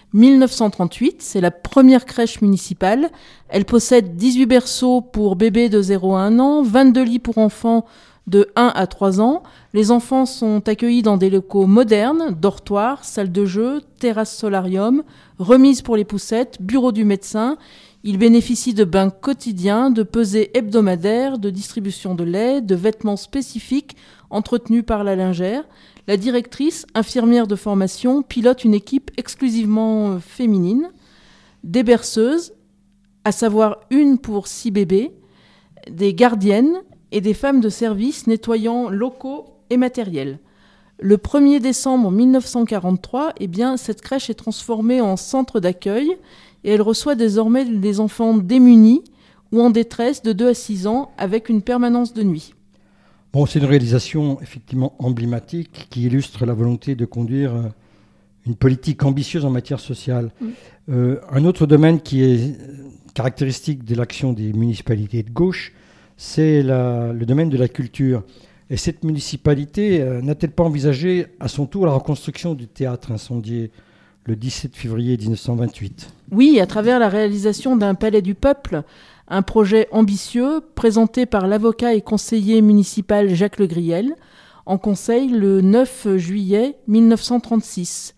1938. C'est la première crèche municipale. Elle possède 18 berceaux pour bébés de 0 à 1 an, 22 lits pour enfants de 1 à 3 ans. Les enfants sont accueillis dans des locaux modernes, dortoirs, salles de jeu, terrasse solarium, remise pour les poussettes, bureau du médecin. Ils bénéficient de bains quotidiens, de pesées hebdomadaires, de distribution de lait, de vêtements spécifiques entretenus par la lingère. La directrice, infirmière de formation, pilote une équipe exclusivement féminine, des berceuses, à savoir 1 pour 6 bébés, des gardiennes et des femmes de service nettoyant locaux et matériels. Le 1er décembre 1943, cette crèche est transformée en centre d'accueil et elle reçoit désormais des enfants démunis ou en détresse de 2 à 6 ans avec une permanence de nuit.
Bon, c'est une réalisation effectivement emblématique qui illustre la volonté de conduire une politique ambitieuse en matière sociale. Un autre domaine qui est caractéristique de l'action des municipalités de gauche, c'est le domaine de la culture. Et cette municipalité n'a-t-elle pas envisagé à son tour la reconstruction du théâtre incendié le 17 février 1928 ?
Oui, à travers la réalisation d'un Palais du Peuple, un projet ambitieux présenté par l'avocat et conseiller municipal Jacques Le Griel en conseil le 9 juillet 1936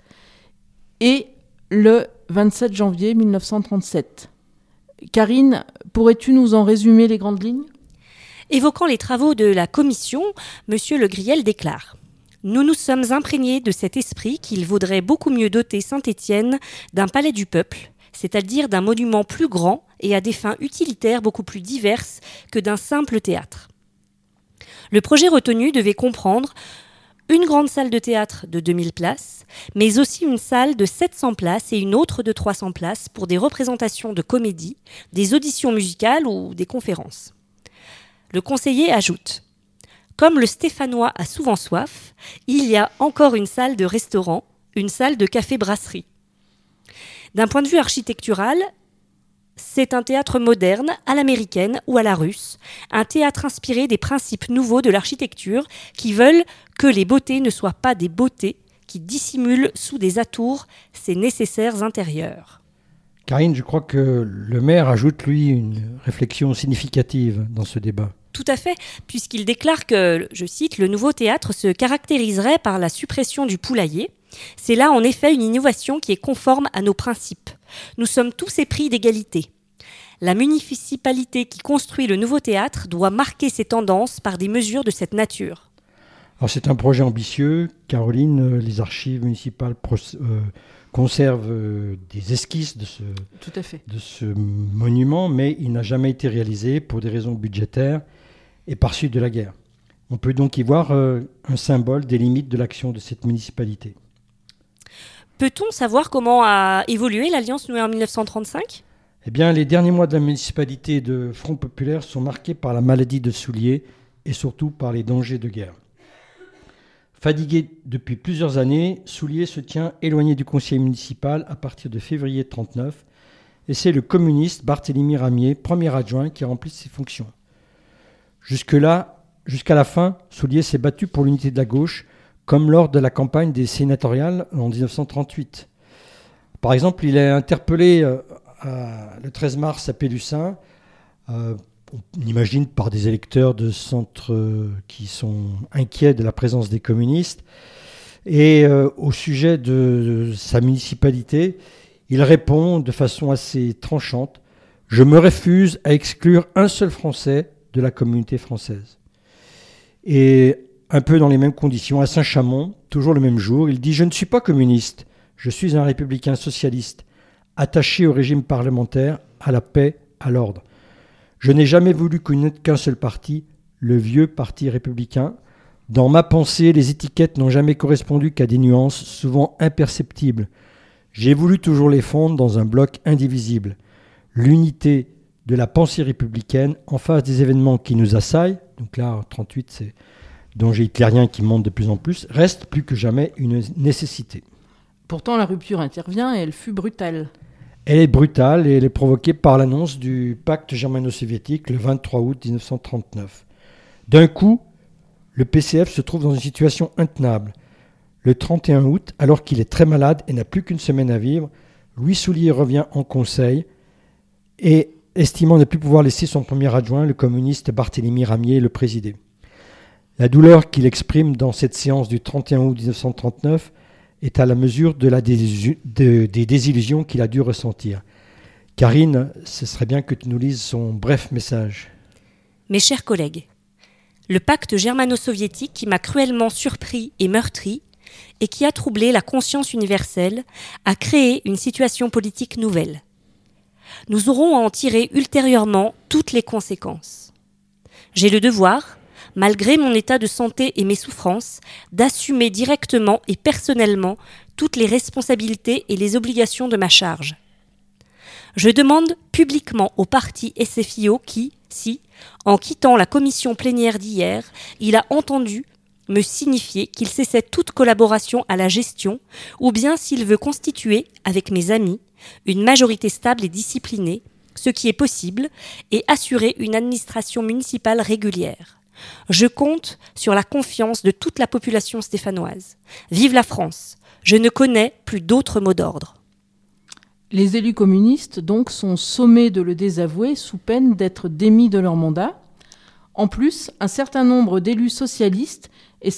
et le 27 janvier 1937. Karine, pourrais-tu nous en résumer les grandes lignes ?
Évoquant les travaux de la commission, M. Le Griel déclare « Nous nous sommes imprégnés de cet esprit qu'il vaudrait beaucoup mieux doter Saint-Étienne d'un palais du peuple, c'est-à-dire d'un monument plus grand et à des fins utilitaires beaucoup plus diverses que d'un simple théâtre. Le projet retenu devait comprendre une grande salle de théâtre de 2000 places, mais aussi une salle de 700 places et une autre de 300 places pour des représentations de comédie, des auditions musicales ou des conférences. » Le conseiller ajoute « Comme le Stéphanois a souvent soif, il y a encore une salle de restaurant, une salle de café-brasserie. » D'un point de vue architectural, c'est un théâtre moderne, à l'américaine ou à la russe, un théâtre inspiré des principes nouveaux de l'architecture qui veulent que les beautés ne soient pas des beautés qui dissimulent sous des atours ces nécessaires intérieurs.
Karine, je crois que le maire ajoute, lui, une réflexion significative dans ce débat.
Tout à fait, puisqu'il déclare que, je cite, « le nouveau théâtre se caractériserait par la suppression du poulailler. C'est là en effet une innovation qui est conforme à nos principes. Nous sommes tous épris d'égalité. La municipalité qui construit le nouveau théâtre doit marquer ses tendances par des mesures de cette nature. »
Alors c'est un projet ambitieux. Caroline, les archives municipales conservent des esquisses de ce monument, mais il n'a jamais été réalisé pour des raisons budgétaires et par suite de la guerre. On peut donc y voir un symbole des limites de l'action de cette municipalité.
Peut-on savoir comment a évolué l'Alliance nouée en 1935 ?
Eh bien, les derniers mois de la municipalité de Front Populaire sont marqués par la maladie de Soulier et surtout par les dangers de guerre. Fatigué depuis plusieurs années, Soulier se tient éloigné du conseil municipal à partir de février 1939 et c'est le communiste Barthélemy Ramier, premier adjoint, qui remplit ses fonctions. Jusqu'à la fin, Soulier s'est battu pour l'unité de la gauche, comme lors de la campagne des sénatoriales en 1938. Par exemple, il est interpellé le 13 mars à Pélussin, on imagine par des électeurs de centre qui sont inquiets de la présence des communistes. Et au sujet de sa municipalité, il répond de façon assez tranchante « Je me refuse à exclure un seul Français de la communauté française ». Et un peu dans les mêmes conditions, à Saint-Chamond, toujours le même jour, il dit « Je ne suis pas communiste, je suis un républicain socialiste, attaché au régime parlementaire, à la paix, à l'ordre. Je n'ai jamais voulu connaître qu'un seul parti, le vieux parti républicain. Dans ma pensée, les étiquettes n'ont jamais correspondu qu'à des nuances souvent imperceptibles. J'ai voulu toujours les fondre dans un bloc indivisible. L'unité de la pensée républicaine en face des événements qui nous assaillent, donc là, en 1938, c'est danger hitlérien qui monte de plus en plus, reste plus que jamais une nécessité.
Pourtant, la rupture intervient et elle fut brutale.
Elle est brutale et elle est provoquée par l'annonce du pacte germano-soviétique le 23 août 1939. D'un coup, le PCF se trouve dans une situation intenable. Le 31 août, alors qu'il est très malade et n'a plus qu'une semaine à vivre, Louis Soulier revient en conseil et, estimant ne plus pouvoir laisser son premier adjoint, le communiste Barthélemy Ramier, le présider. La douleur qu'il exprime dans cette séance du 31 août 1939 est à la mesure des désillusions qu'il a dû ressentir. Karine, ce serait bien que tu nous lises son bref message.
Mes chers collègues, le pacte germano-soviétique qui m'a cruellement surpris et meurtri et qui a troublé la conscience universelle a créé une situation politique nouvelle. Nous aurons à en tirer ultérieurement toutes les conséquences. J'ai le devoir, malgré mon état de santé et mes souffrances, d'assumer directement et personnellement toutes les responsabilités et les obligations de ma charge. Je demande publiquement au parti SFIO qui, si, en quittant la commission plénière d'hier, il a entendu me signifier qu'il cessait toute collaboration à la gestion, ou bien s'il veut constituer, avec mes amis, une majorité stable et disciplinée, ce qui est possible, et assurer une administration municipale régulière. Je compte sur la confiance de toute la population stéphanoise. Vive la France! Je ne connais plus d'autres mots d'ordre.
Les élus communistes, donc, sont sommés de le désavouer sous peine d'être démis de leur mandat. En plus, un certain nombre d'élus socialistes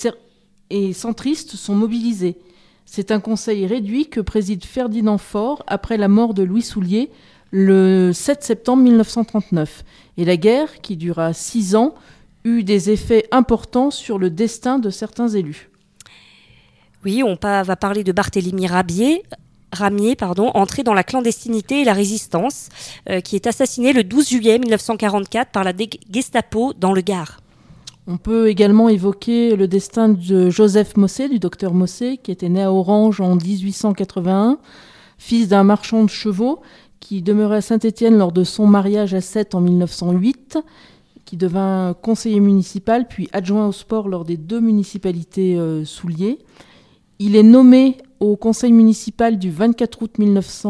et centristes sont mobilisés. C'est un conseil réduit que préside Ferdinand Faure après la mort de Louis Soulier le 7 septembre 1939. Et la guerre, qui dura 6 ans, eut des effets importants sur le destin de certains élus.
Oui, on va parler de Barthélemy Ramier, entré dans la clandestinité et la résistance, qui est assassiné le 12 juillet 1944 par la Gestapo dans le Gard.
On peut également évoquer le destin de Joseph Mossé, du docteur Mossé, qui était né à Orange en 1881, fils d'un marchand de chevaux, qui demeurait à Saint-Étienne lors de son mariage à Sète en 1908, qui devint conseiller municipal, puis adjoint au sport lors des 2 municipalités Soulier. Il est nommé au conseil municipal du 24 août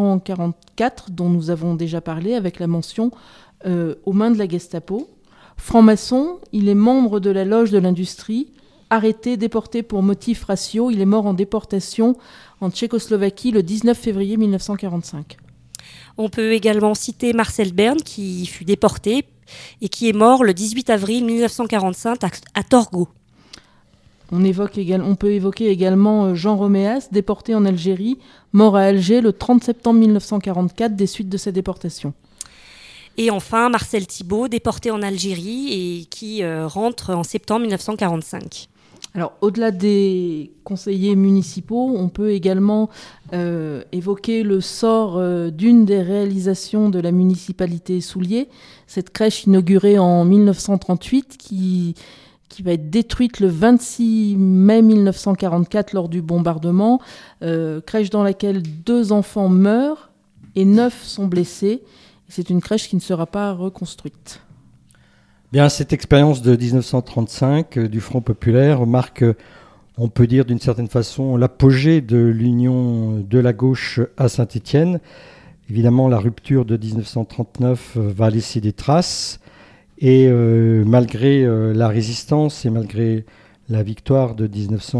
1944, dont nous avons déjà parlé, avec la mention aux mains de la Gestapo. Franc-maçon, il est membre de la loge de l'industrie, arrêté, déporté pour motifs raciaux. Il est mort en déportation en Tchécoslovaquie le 19 février 1945.
On peut également citer Marcel Berne, qui fut déporté et qui est mort le 18 avril 1945 à Torgau.
On peut évoquer également Jean Roméas, déporté en Algérie, mort à Alger le 30 septembre 1944 des suites de sa déportation.
Et enfin, Marcel Thibault, déporté en Algérie et qui rentre en septembre 1945.
Alors, au-delà des conseillers municipaux, on peut également évoquer le sort d'une des réalisations de la municipalité Soulier, cette crèche inaugurée en 1938 qui va être détruite le 26 mai 1944 lors du bombardement, crèche dans laquelle 2 enfants meurent et 9 sont blessés. C'est une crèche qui ne sera pas reconstruite.
Bien, cette expérience de 1935 du Front populaire marque, on peut dire d'une certaine façon, l'apogée de l'union de la gauche à Saint-Étienne. Évidemment, la rupture de 1939 va laisser des traces. Et malgré la résistance et malgré la victoire de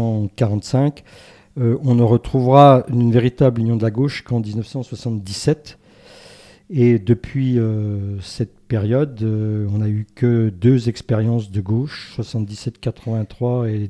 1945, on ne retrouvera une véritable union de la gauche qu'en 1977. Et depuis cette période, on n'a eu que 2 expériences de gauche, 77-83 et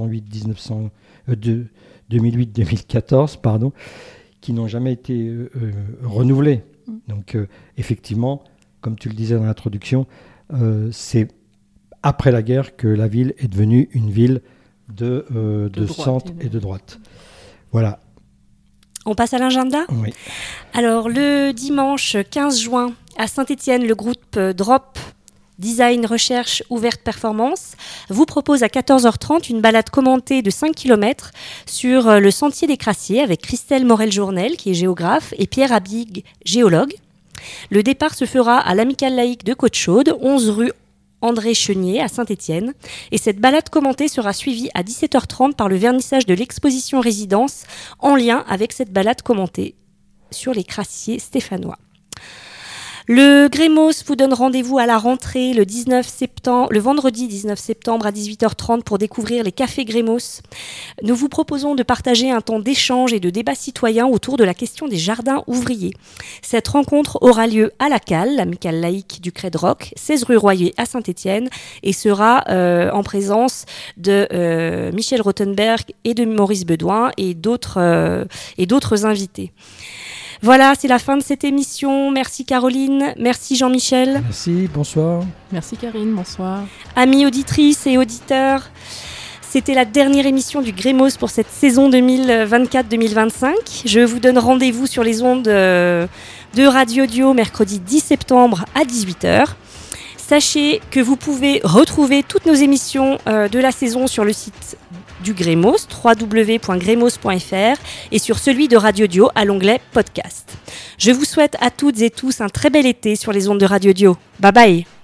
2008-2014, qui n'ont jamais été renouvelées. Donc effectivement, comme tu le disais dans l'introduction, c'est après la guerre que la ville est devenue une ville de centre et de droite. Voilà.
On passe à l'agenda ?
Oui.
Alors, le dimanche 15 juin, à Saint-Étienne, le groupe Drop Design Recherche Ouverte Performance vous propose à 14h30 une balade commentée de 5 km sur le sentier des Crassiers avec Christelle Morel-Journel, qui est géographe, et Pierre Abig, géologue. Le départ se fera à l'Amicale laïque de Côte-Chaude, 11 rue André Chenier à Saint-Étienne. Et cette balade commentée sera suivie à 17h30 par le vernissage de l'exposition résidence en lien avec cette balade commentée sur les crassiers stéphanois. Le Grémos vous donne rendez-vous à la rentrée le vendredi 19 septembre à 18h30 pour découvrir les cafés Grémos. Nous vous proposons de partager un temps d'échange et de débat citoyen autour de la question des jardins ouvriers. Cette rencontre aura lieu à la CAL, l'amicale laïque du Crèdroc, 16 rue Royer à Saint-Étienne, et sera en présence de Michel Rothenberg et de Maurice Bedoin et d'autres invités. Voilà, c'est la fin de cette émission. Merci Caroline, merci Jean-Michel.
Merci, bonsoir.
Merci Karine, bonsoir.
Amis auditrices et auditeurs, c'était la dernière émission du Grémos pour cette saison 2024-2025. Je vous donne rendez-vous sur les ondes de Radio Dio mercredi 10 septembre à 18h. Sachez que vous pouvez retrouver toutes nos émissions de la saison sur le site du Grémos, www.gremos.fr, et sur celui de Radio Dio à l'onglet Podcast. Je vous souhaite à toutes et tous un très bel été sur les ondes de Radio Dio. Bye bye.